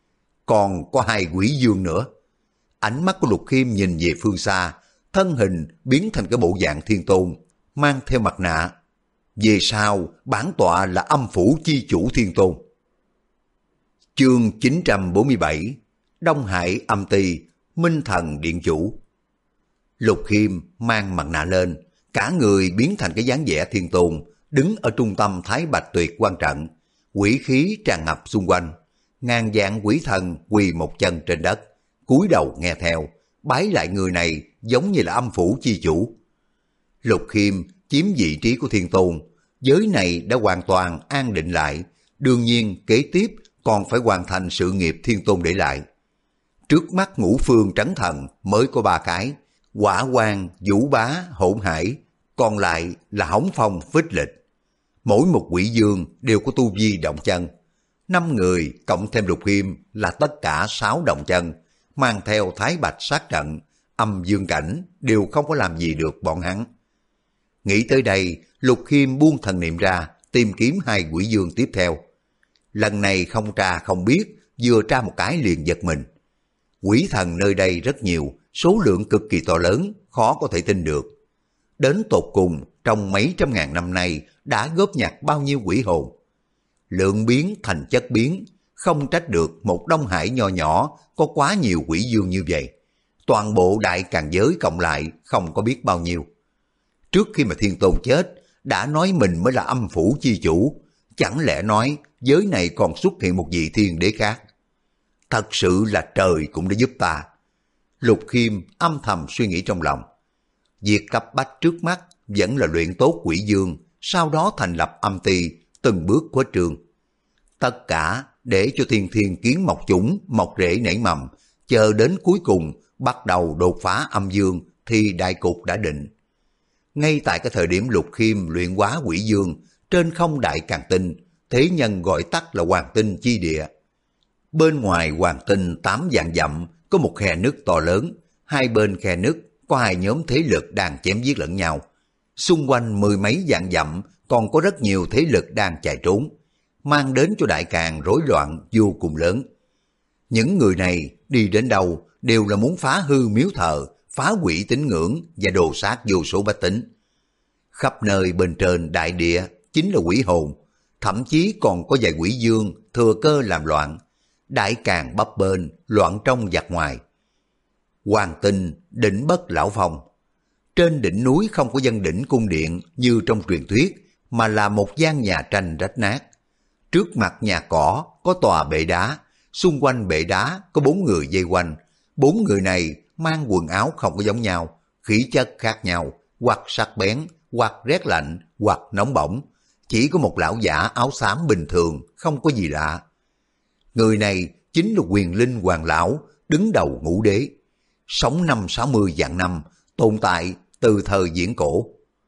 Còn có hai quỷ dương nữa. Ánh mắt của Lục Khiêm nhìn về phương xa, thân hình biến thành cái bộ dạng Thiên Tôn, mang theo mặt nạ. Về sau, bản tọa là âm phủ chi chủ Thiên Tôn. Chương 947, Đông Hải âm ty, Minh Thần Điện Chủ. Lục Khiêm mang mặt nạ lên, cả người biến thành cái dáng vẻ Thiên Tôn, đứng ở trung tâm Thái Bạch Tuyệt Quan trận, quỷ khí tràn ngập xung quanh. Ngàn vạn quỷ thần quỳ một chân trên đất, cúi đầu nghe theo, bái lại người này giống như là âm phủ chi chủ. Lục Khiêm chiếm vị trí của Thiên Tôn, giới này đã hoàn toàn an định lại, đương nhiên kế tiếp còn phải hoàn thành sự nghiệp Thiên Tôn để lại. Trước mắt ngũ phương trấn thần mới có ba cái, Hỏa Quang, Vũ Bá, Hỗn Hải, còn lại là Hống Phong, Phích Lịch. Mỗi một quỷ dương đều có tu vi động chân. 5 người cộng thêm Lục Khiêm là tất cả 6 động chân, mang theo thái bạch sát trận, âm dương cảnh đều không có làm gì được bọn hắn. Nghĩ tới đây, Lục Khiêm buông thần niệm ra, tìm kiếm hai quỷ dương tiếp theo. Lần này không tra không biết, vừa tra một cái liền giật mình. Quỷ thần nơi đây rất nhiều, số lượng cực kỳ to lớn, khó có thể tin được. Đến tột cùng, trong mấy trăm ngàn năm nay đã góp nhặt bao nhiêu quỷ hồn. Lượng biến thành chất biến, không trách được một Đông Hải nho nhỏ có quá nhiều quỷ dương như vậy. toàn bộ đại càng giới cộng lại không có biết bao nhiêu. Trước khi mà Thiên Tôn chết, đã nói mình mới là âm phủ chi chủ, chẳng lẽ nói giới này còn xuất hiện một vị thiên đế khác? Thật sự là trời cũng đã giúp ta. Lục Khiêm âm thầm suy nghĩ trong lòng. Việc cấp bách trước mắt vẫn là luyện tốt quỷ dương, sau đó thành lập âm ty, từng bước khuếch trương. Tất cả để cho thiên thiên kiến mọc chủng, mọc rễ nảy mầm, chờ đến cuối cùng bắt đầu đột phá âm dương thì đại cục đã định. Ngay tại cái thời điểm Lục Khiêm luyện hóa quỷ dương, trên không đại càng tinh, thế nhân gọi tắt là Hoàng Tinh chi địa. Bên ngoài Hoàng Tinh 8 vạn dặm có một khe nứt to lớn, hai bên khe nứt có hai nhóm thế lực đang chém giết lẫn nhau. Xung quanh 10 mấy vạn dặm còn có rất nhiều thế lực đang chạy trốn, mang đến cho đại càng rối loạn vô cùng lớn. Những người này đi đến đâu đều là muốn phá hư miếu thờ, phá hủy tín ngưỡng và đồ sát vô số bách tính. Khắp nơi bên trên đại địa chính là quỷ hồn, thậm chí còn có vài quỷ dương thừa cơ làm loạn. Đại càng bấp bênh, loạn trong giặc ngoài. Hoàng Tinh đỉnh bất lão phong. Trên đỉnh núi không có dân đỉnh cung điện như trong truyền thuyết, mà là một gian nhà tranh rách nát. Trước mặt nhà cỏ có tòa bệ đá, xung quanh bệ đá có 4 người vây quanh. 4 người này mang quần áo không có giống nhau, khí chất khác nhau, hoặc sắc bén, hoặc rét lạnh, hoặc nóng bỏng. Chỉ có một lão giả áo xám bình thường, không có gì lạ. Người này chính là Quyền Linh Hoàng Lão, đứng đầu Ngũ Đế. Sống 50-60 vạn năm, tồn tại từ thời viễn cổ.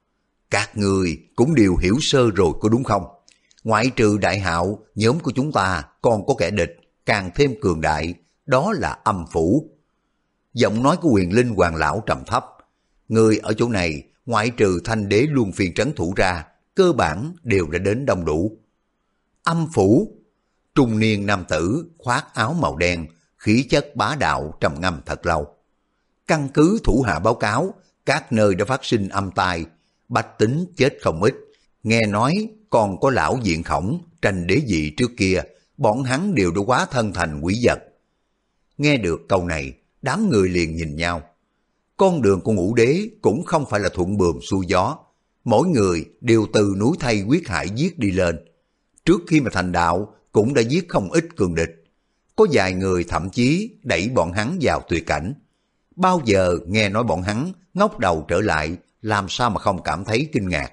Các người cũng đều hiểu sơ rồi có đúng không? Ngoại trừ Đại Hạo, nhóm của chúng ta còn có kẻ địch, càng thêm cường đại, đó là âm phủ. Giọng nói của Quyền Linh Hoàng Lão trầm thấp. Người ở chỗ này, ngoại trừ Thanh Đế Luân Phiên trấn thủ ra, cơ bản đều đã đến đông đủ. Âm phủ. Trung niên nam tử khoác áo màu đen, khí chất bá đạo trầm ngâm thật lâu. Căn cứ thủ hạ báo cáo, các nơi đã phát sinh âm tai, bách tính chết không ít. Nghe nói còn có lão diện khổng, tranh đế vị trước kia, bọn hắn đều đã hóa thân thành quỷ vật. Nghe được câu này, đám người liền nhìn nhau. Con đường của Ngũ Đế cũng không phải là thuận buồm xuôi gió. Mỗi người đều từ núi thây quyết hải giết đi lên. Trước khi mà thành đạo, cũng đã giết không ít cường địch. Có vài người thậm chí đẩy bọn hắn vào tuyệt cảnh. Bao giờ nghe nói bọn hắn ngóc đầu trở lại, làm sao mà không cảm thấy kinh ngạc.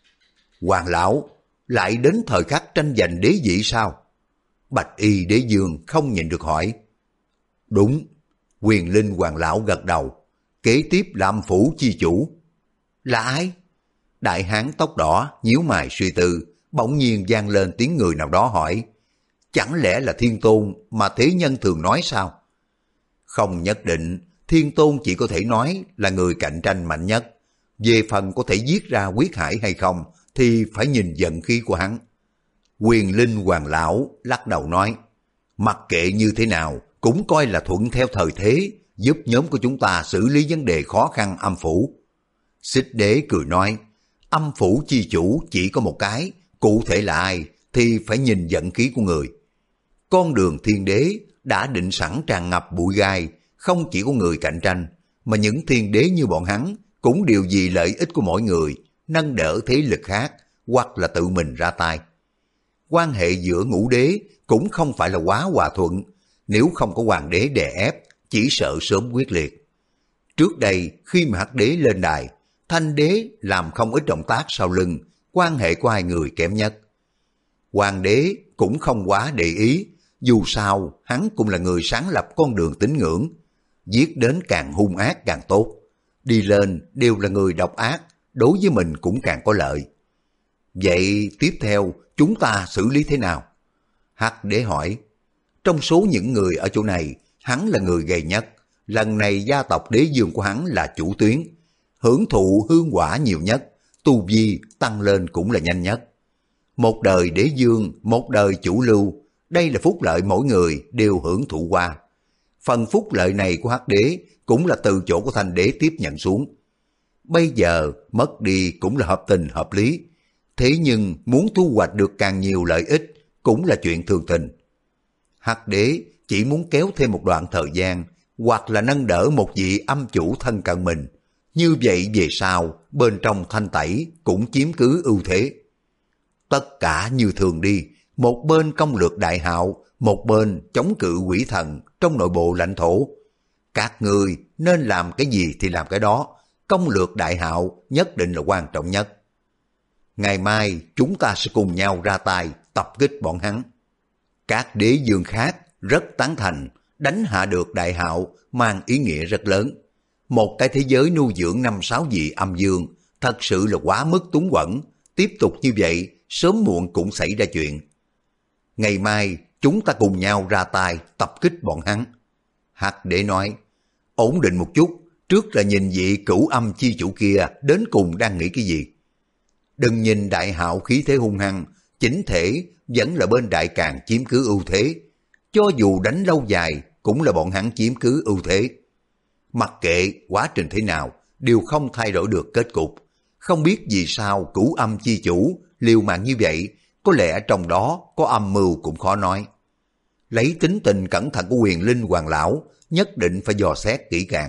Hoàng lão, lại đến thời khắc tranh giành đế vị sao? Bạch Y Đế Dương không nhìn được hỏi. Đúng, Quyền Linh Hoàng lão gật đầu. Kế tiếp là âm phủ chi chủ. Là ai? Đại hán tóc đỏ nhíu mày suy tư, bỗng nhiên vang lên tiếng người nào đó hỏi. Chẳng lẽ là Thiên Tôn mà thế nhân thường nói sao? Không nhất định, Thiên Tôn chỉ có thể nói là người cạnh tranh mạnh nhất. Về phần có thể giết ra quyết hải hay không thì phải nhìn vận khí của hắn. Quyền Linh Hoàng lão lắc đầu nói, mặc kệ như thế nào cũng coi là thuận theo thời thế, giúp nhóm của chúng ta xử lý vấn đề khó khăn âm phủ. Xích Đế cười nói, âm phủ chi chủ chỉ có một cái, cụ thể là ai thì phải nhìn vận khí của người. Con đường thiên đế đã định sẵn tràn ngập bụi gai, không chỉ có người cạnh tranh, mà những thiên đế như bọn hắn cũng đều vì lợi ích của mỗi người, nâng đỡ thế lực khác, hoặc là tự mình ra tay. Quan hệ giữa Ngũ Đế cũng không phải là quá hòa thuận, nếu không có hoàng đế đè ép, chỉ sợ sớm quyết liệt. Trước đây khi mà Hắc Đế lên đài, Thanh Đế làm không ít động tác sau lưng, quan hệ của hai người kém nhất. Hoàng đế cũng không quá để ý, dù sao hắn cũng là người sáng lập con đường tín ngưỡng, giết đến càng hung ác càng tốt, đi lên đều là người độc ác, đối với mình cũng càng có lợi. Vậy tiếp theo chúng ta xử lý thế nào? Hắc Đế hỏi. Trong số những người ở chỗ này, hắn là người gầy nhất, lần này gia tộc Đế Dương của hắn là chủ tuyến, hưởng thụ hương quả nhiều nhất, tu vi tăng lên cũng là nhanh nhất. Một đời Đế Dương, một đời chủ lưu, đây là phúc lợi mỗi người đều hưởng thụ qua. Phần phúc lợi này của Hắc Đế cũng là từ chỗ của Thanh Đế tiếp nhận xuống. Bây giờ mất đi cũng là hợp tình hợp lý, thế nhưng muốn thu hoạch được càng nhiều lợi ích cũng là chuyện thường tình. Hắc Đế chỉ muốn kéo thêm một đoạn thời gian, hoặc là nâng đỡ một vị âm chủ thân cận mình. Như vậy về sau, bên trong thanh tẩy cũng chiếm cứ ưu thế. Tất cả như thường đi, một bên công lược đại hạo, một bên chống cự quỷ thần trong nội bộ lãnh thổ. Các người nên làm cái gì thì làm cái đó, công lược đại hạo nhất định là quan trọng nhất. Ngày mai chúng ta sẽ cùng nhau ra tay tập kích bọn hắn. Các đế dương khác rất tán thành, đánh hạ được đại hạo mang ý nghĩa rất lớn. Một cái thế giới nuôi dưỡng 5-6 vị âm dương thật sự là quá mức túng quẫn, tiếp tục như vậy sớm muộn cũng xảy ra chuyện. Ngày mai chúng ta cùng nhau ra tay tập kích bọn hắn. Hắc đế nói, ổn định một chút, trước là nhìn vị cửu âm chi chủ kia đến cùng đang nghĩ cái gì. Đừng nhìn đại hạo khí thế hung hăng, chính thể vẫn là bên đại càng chiếm cứ ưu thế. Cho dù đánh lâu dài cũng là bọn hắn chiếm cứ ưu thế. Mặc kệ quá trình thế nào, đều không thay đổi được kết cục. Không biết vì sao cửu âm chi chủ liều mạng như vậy, có lẽ trong đó có âm mưu cũng khó nói. Lấy tính tình cẩn thận của Huyền Linh Hoàng lão, nhất định phải dò xét kỹ càng.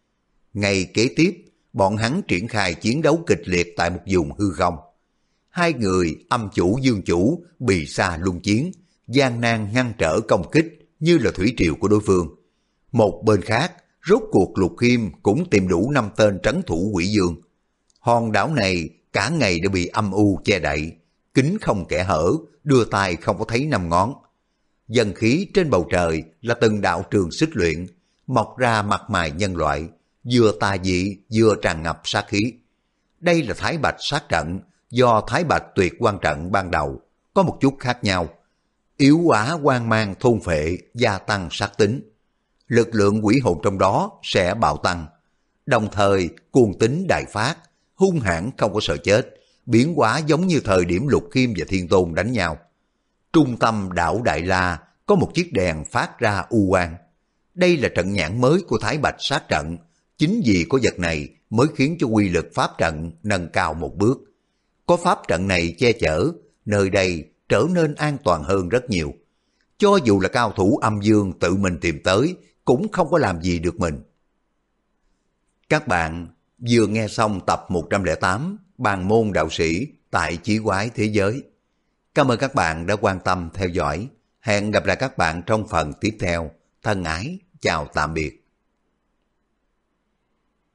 Ngày kế tiếp, bọn hắn triển khai chiến đấu kịch liệt tại một vùng hư không. Hai người âm chủ dương chủ bị xa luân chiến, gian nan ngăn trở công kích như là thủy triều của đối phương. Một bên khác, rốt cuộc Lục Khiêm cũng tìm đủ 5 tên trấn thủ quỷ dương. Hòn đảo này cả ngày đã bị âm u che đậy, kính không kẽ hở, đưa tay không có thấy 5 ngón. Dân khí trên bầu trời là từng đạo trường xích luyện, mọc ra mặt mày nhân loại, vừa tà dị vừa tràn ngập sát khí. Đây là Thái Bạch sát trận, do Thái Bạch tuyệt quan trận ban đầu, có một chút khác nhau. Yếu hóa quang mang thôn phệ, gia tăng sát tính. Lực lượng quỷ hồn trong đó sẽ bạo tăng. Đồng thời cuồng tính đại phát, hung hãn không có sợ chết, biến hóa giống như thời điểm Lục Khiêm và Thiên Tôn đánh nhau. Trung tâm đảo Đại La có một chiếc đèn phát ra u quang. Đây là trận nhãn mới của Thái Bạch sát trận. Chính vì có vật này mới khiến cho quy lực pháp trận nâng cao một bước. Có pháp trận này che chở, nơi đây trở nên an toàn hơn rất nhiều. Cho dù là cao thủ âm dương tự mình tìm tới, cũng không có làm gì được mình. Các bạn vừa nghe xong tập 108 Bàn môn đạo sĩ tại Chí Quái Thế Giới. Cảm ơn các bạn đã quan tâm theo dõi. Hẹn gặp lại các bạn trong phần tiếp theo. Thân ái, chào tạm biệt.